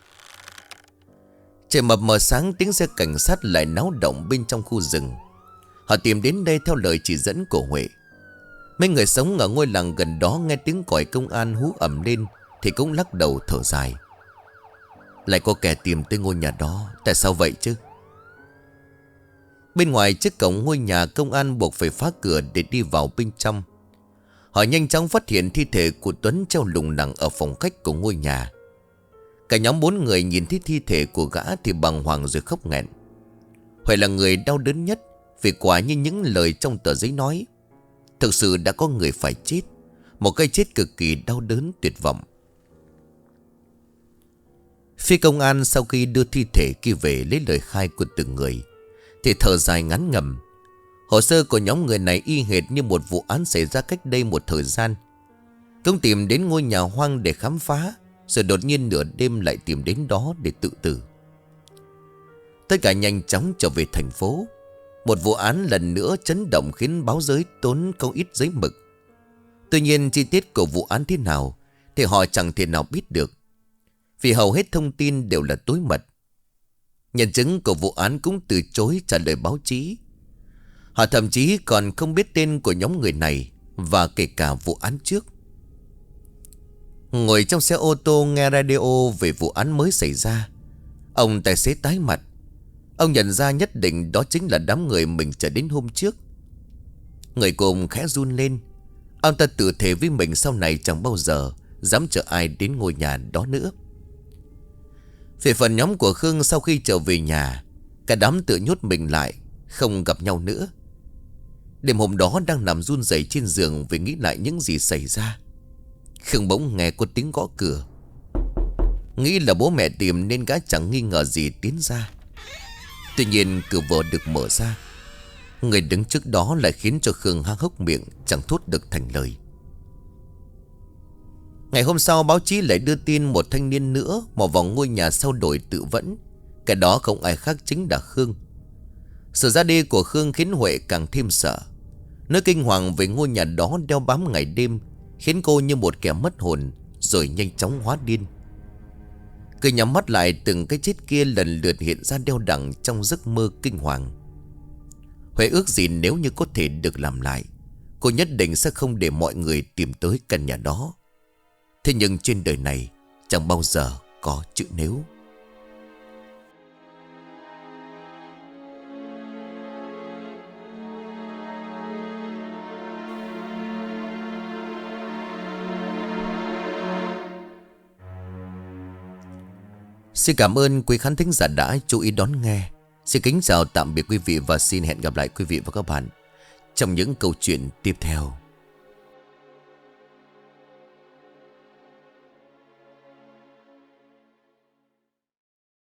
Trời mập mờ sáng, tiếng xe cảnh sát lại náo động bên trong khu rừng. Họ tìm đến đây theo lời chỉ dẫn của Huệ. Mấy người sống ở ngôi làng gần đó nghe tiếng còi công an hú ầm lên thì cũng lắc đầu thở dài. Lại có kẻ tìm tới ngôi nhà đó, tại sao vậy chứ? Bên ngoài trước cổng ngôi nhà, công an buộc phải phá cửa để đi vào bên trong. Họ nhanh chóng phát hiện thi thể của Tuấn treo lủng lẳng ở phòng khách của ngôi nhà. Cả nhóm bốn người nhìn thấy thi thể của gã thì bàng hoàng rồi khóc nghẹn. Huệ là người đau đớn nhất, vì quả như những lời trong tờ giấy nói, thực sự đã có người phải chết, một cái chết cực kỳ đau đớn tuyệt vọng. Phía công an sau khi đưa thi thể kia về lấy lời khai của từng người thì thở dài ngắn ngẩm. Hồ sơ của nhóm người này y hệt như một vụ án xảy ra cách đây một thời gian. Công tìm đến ngôi nhà hoang để khám phá, rồi đột nhiên nửa đêm lại tìm đến đó để tự tử. Tất cả nhanh chóng trở về thành phố. Một vụ án lần nữa chấn động khiến báo giới tốn không ít giấy mực. Tuy nhiên chi tiết của vụ án thế nào thì họ chẳng thể nào biết được, vì hầu hết thông tin đều là tối mật. Nhân chứng của vụ án cũng từ chối trả lời báo chí. Họ thậm chí còn không biết tên của nhóm người này, và kể cả vụ án trước. Ngồi trong xe ô tô nghe radio về vụ án mới xảy ra, ông tài xế tái mặt. Ông nhận ra nhất định đó chính là đám người mình chờ đến hôm trước. Người của ông khẽ run lên. Ông ta tự thề với mình sau này chẳng bao giờ dám chở ai đến ngôi nhà đó nữa. Về phần nhóm của Khương, sau khi trở về nhà, cả đám tự nhốt mình lại, không gặp nhau nữa. Đêm hôm đó đang nằm run rẩy trên giường vì nghĩ lại những gì xảy ra, Khương bỗng nghe có tiếng gõ cửa. Nghĩ là bố mẹ tìm nên gã chẳng nghi ngờ gì tiến ra. Tuy nhiên cửa vừa được mở ra, người đứng trước đó lại khiến cho Khương há hốc miệng, chẳng thốt được thành lời. Ngày hôm sau báo chí lại đưa tin một thanh niên nữa mò vào ngôi nhà sau đổi tự vẫn. Cái đó không ai khác chính là Khương. Sự ra đi của Khương khiến Huệ càng thêm sợ. Nỗi kinh hoàng về ngôi nhà đó đeo bám ngày đêm khiến cô như một kẻ mất hồn, rồi nhanh chóng hóa điên. Cứ nhắm mắt lại, từng cái chết kia lần lượt hiện ra đeo đẳng trong giấc mơ kinh hoàng. Huệ ước gì nếu như có thể được làm lại, cô nhất định sẽ không để mọi người tìm tới căn nhà đó. Thế nhưng trên đời này chẳng bao giờ có chữ nếu. Xin cảm ơn quý khán thính giả đã chú ý đón nghe. Xin kính chào tạm biệt quý vị và xin hẹn gặp lại quý vị và các bạn trong những câu chuyện tiếp theo.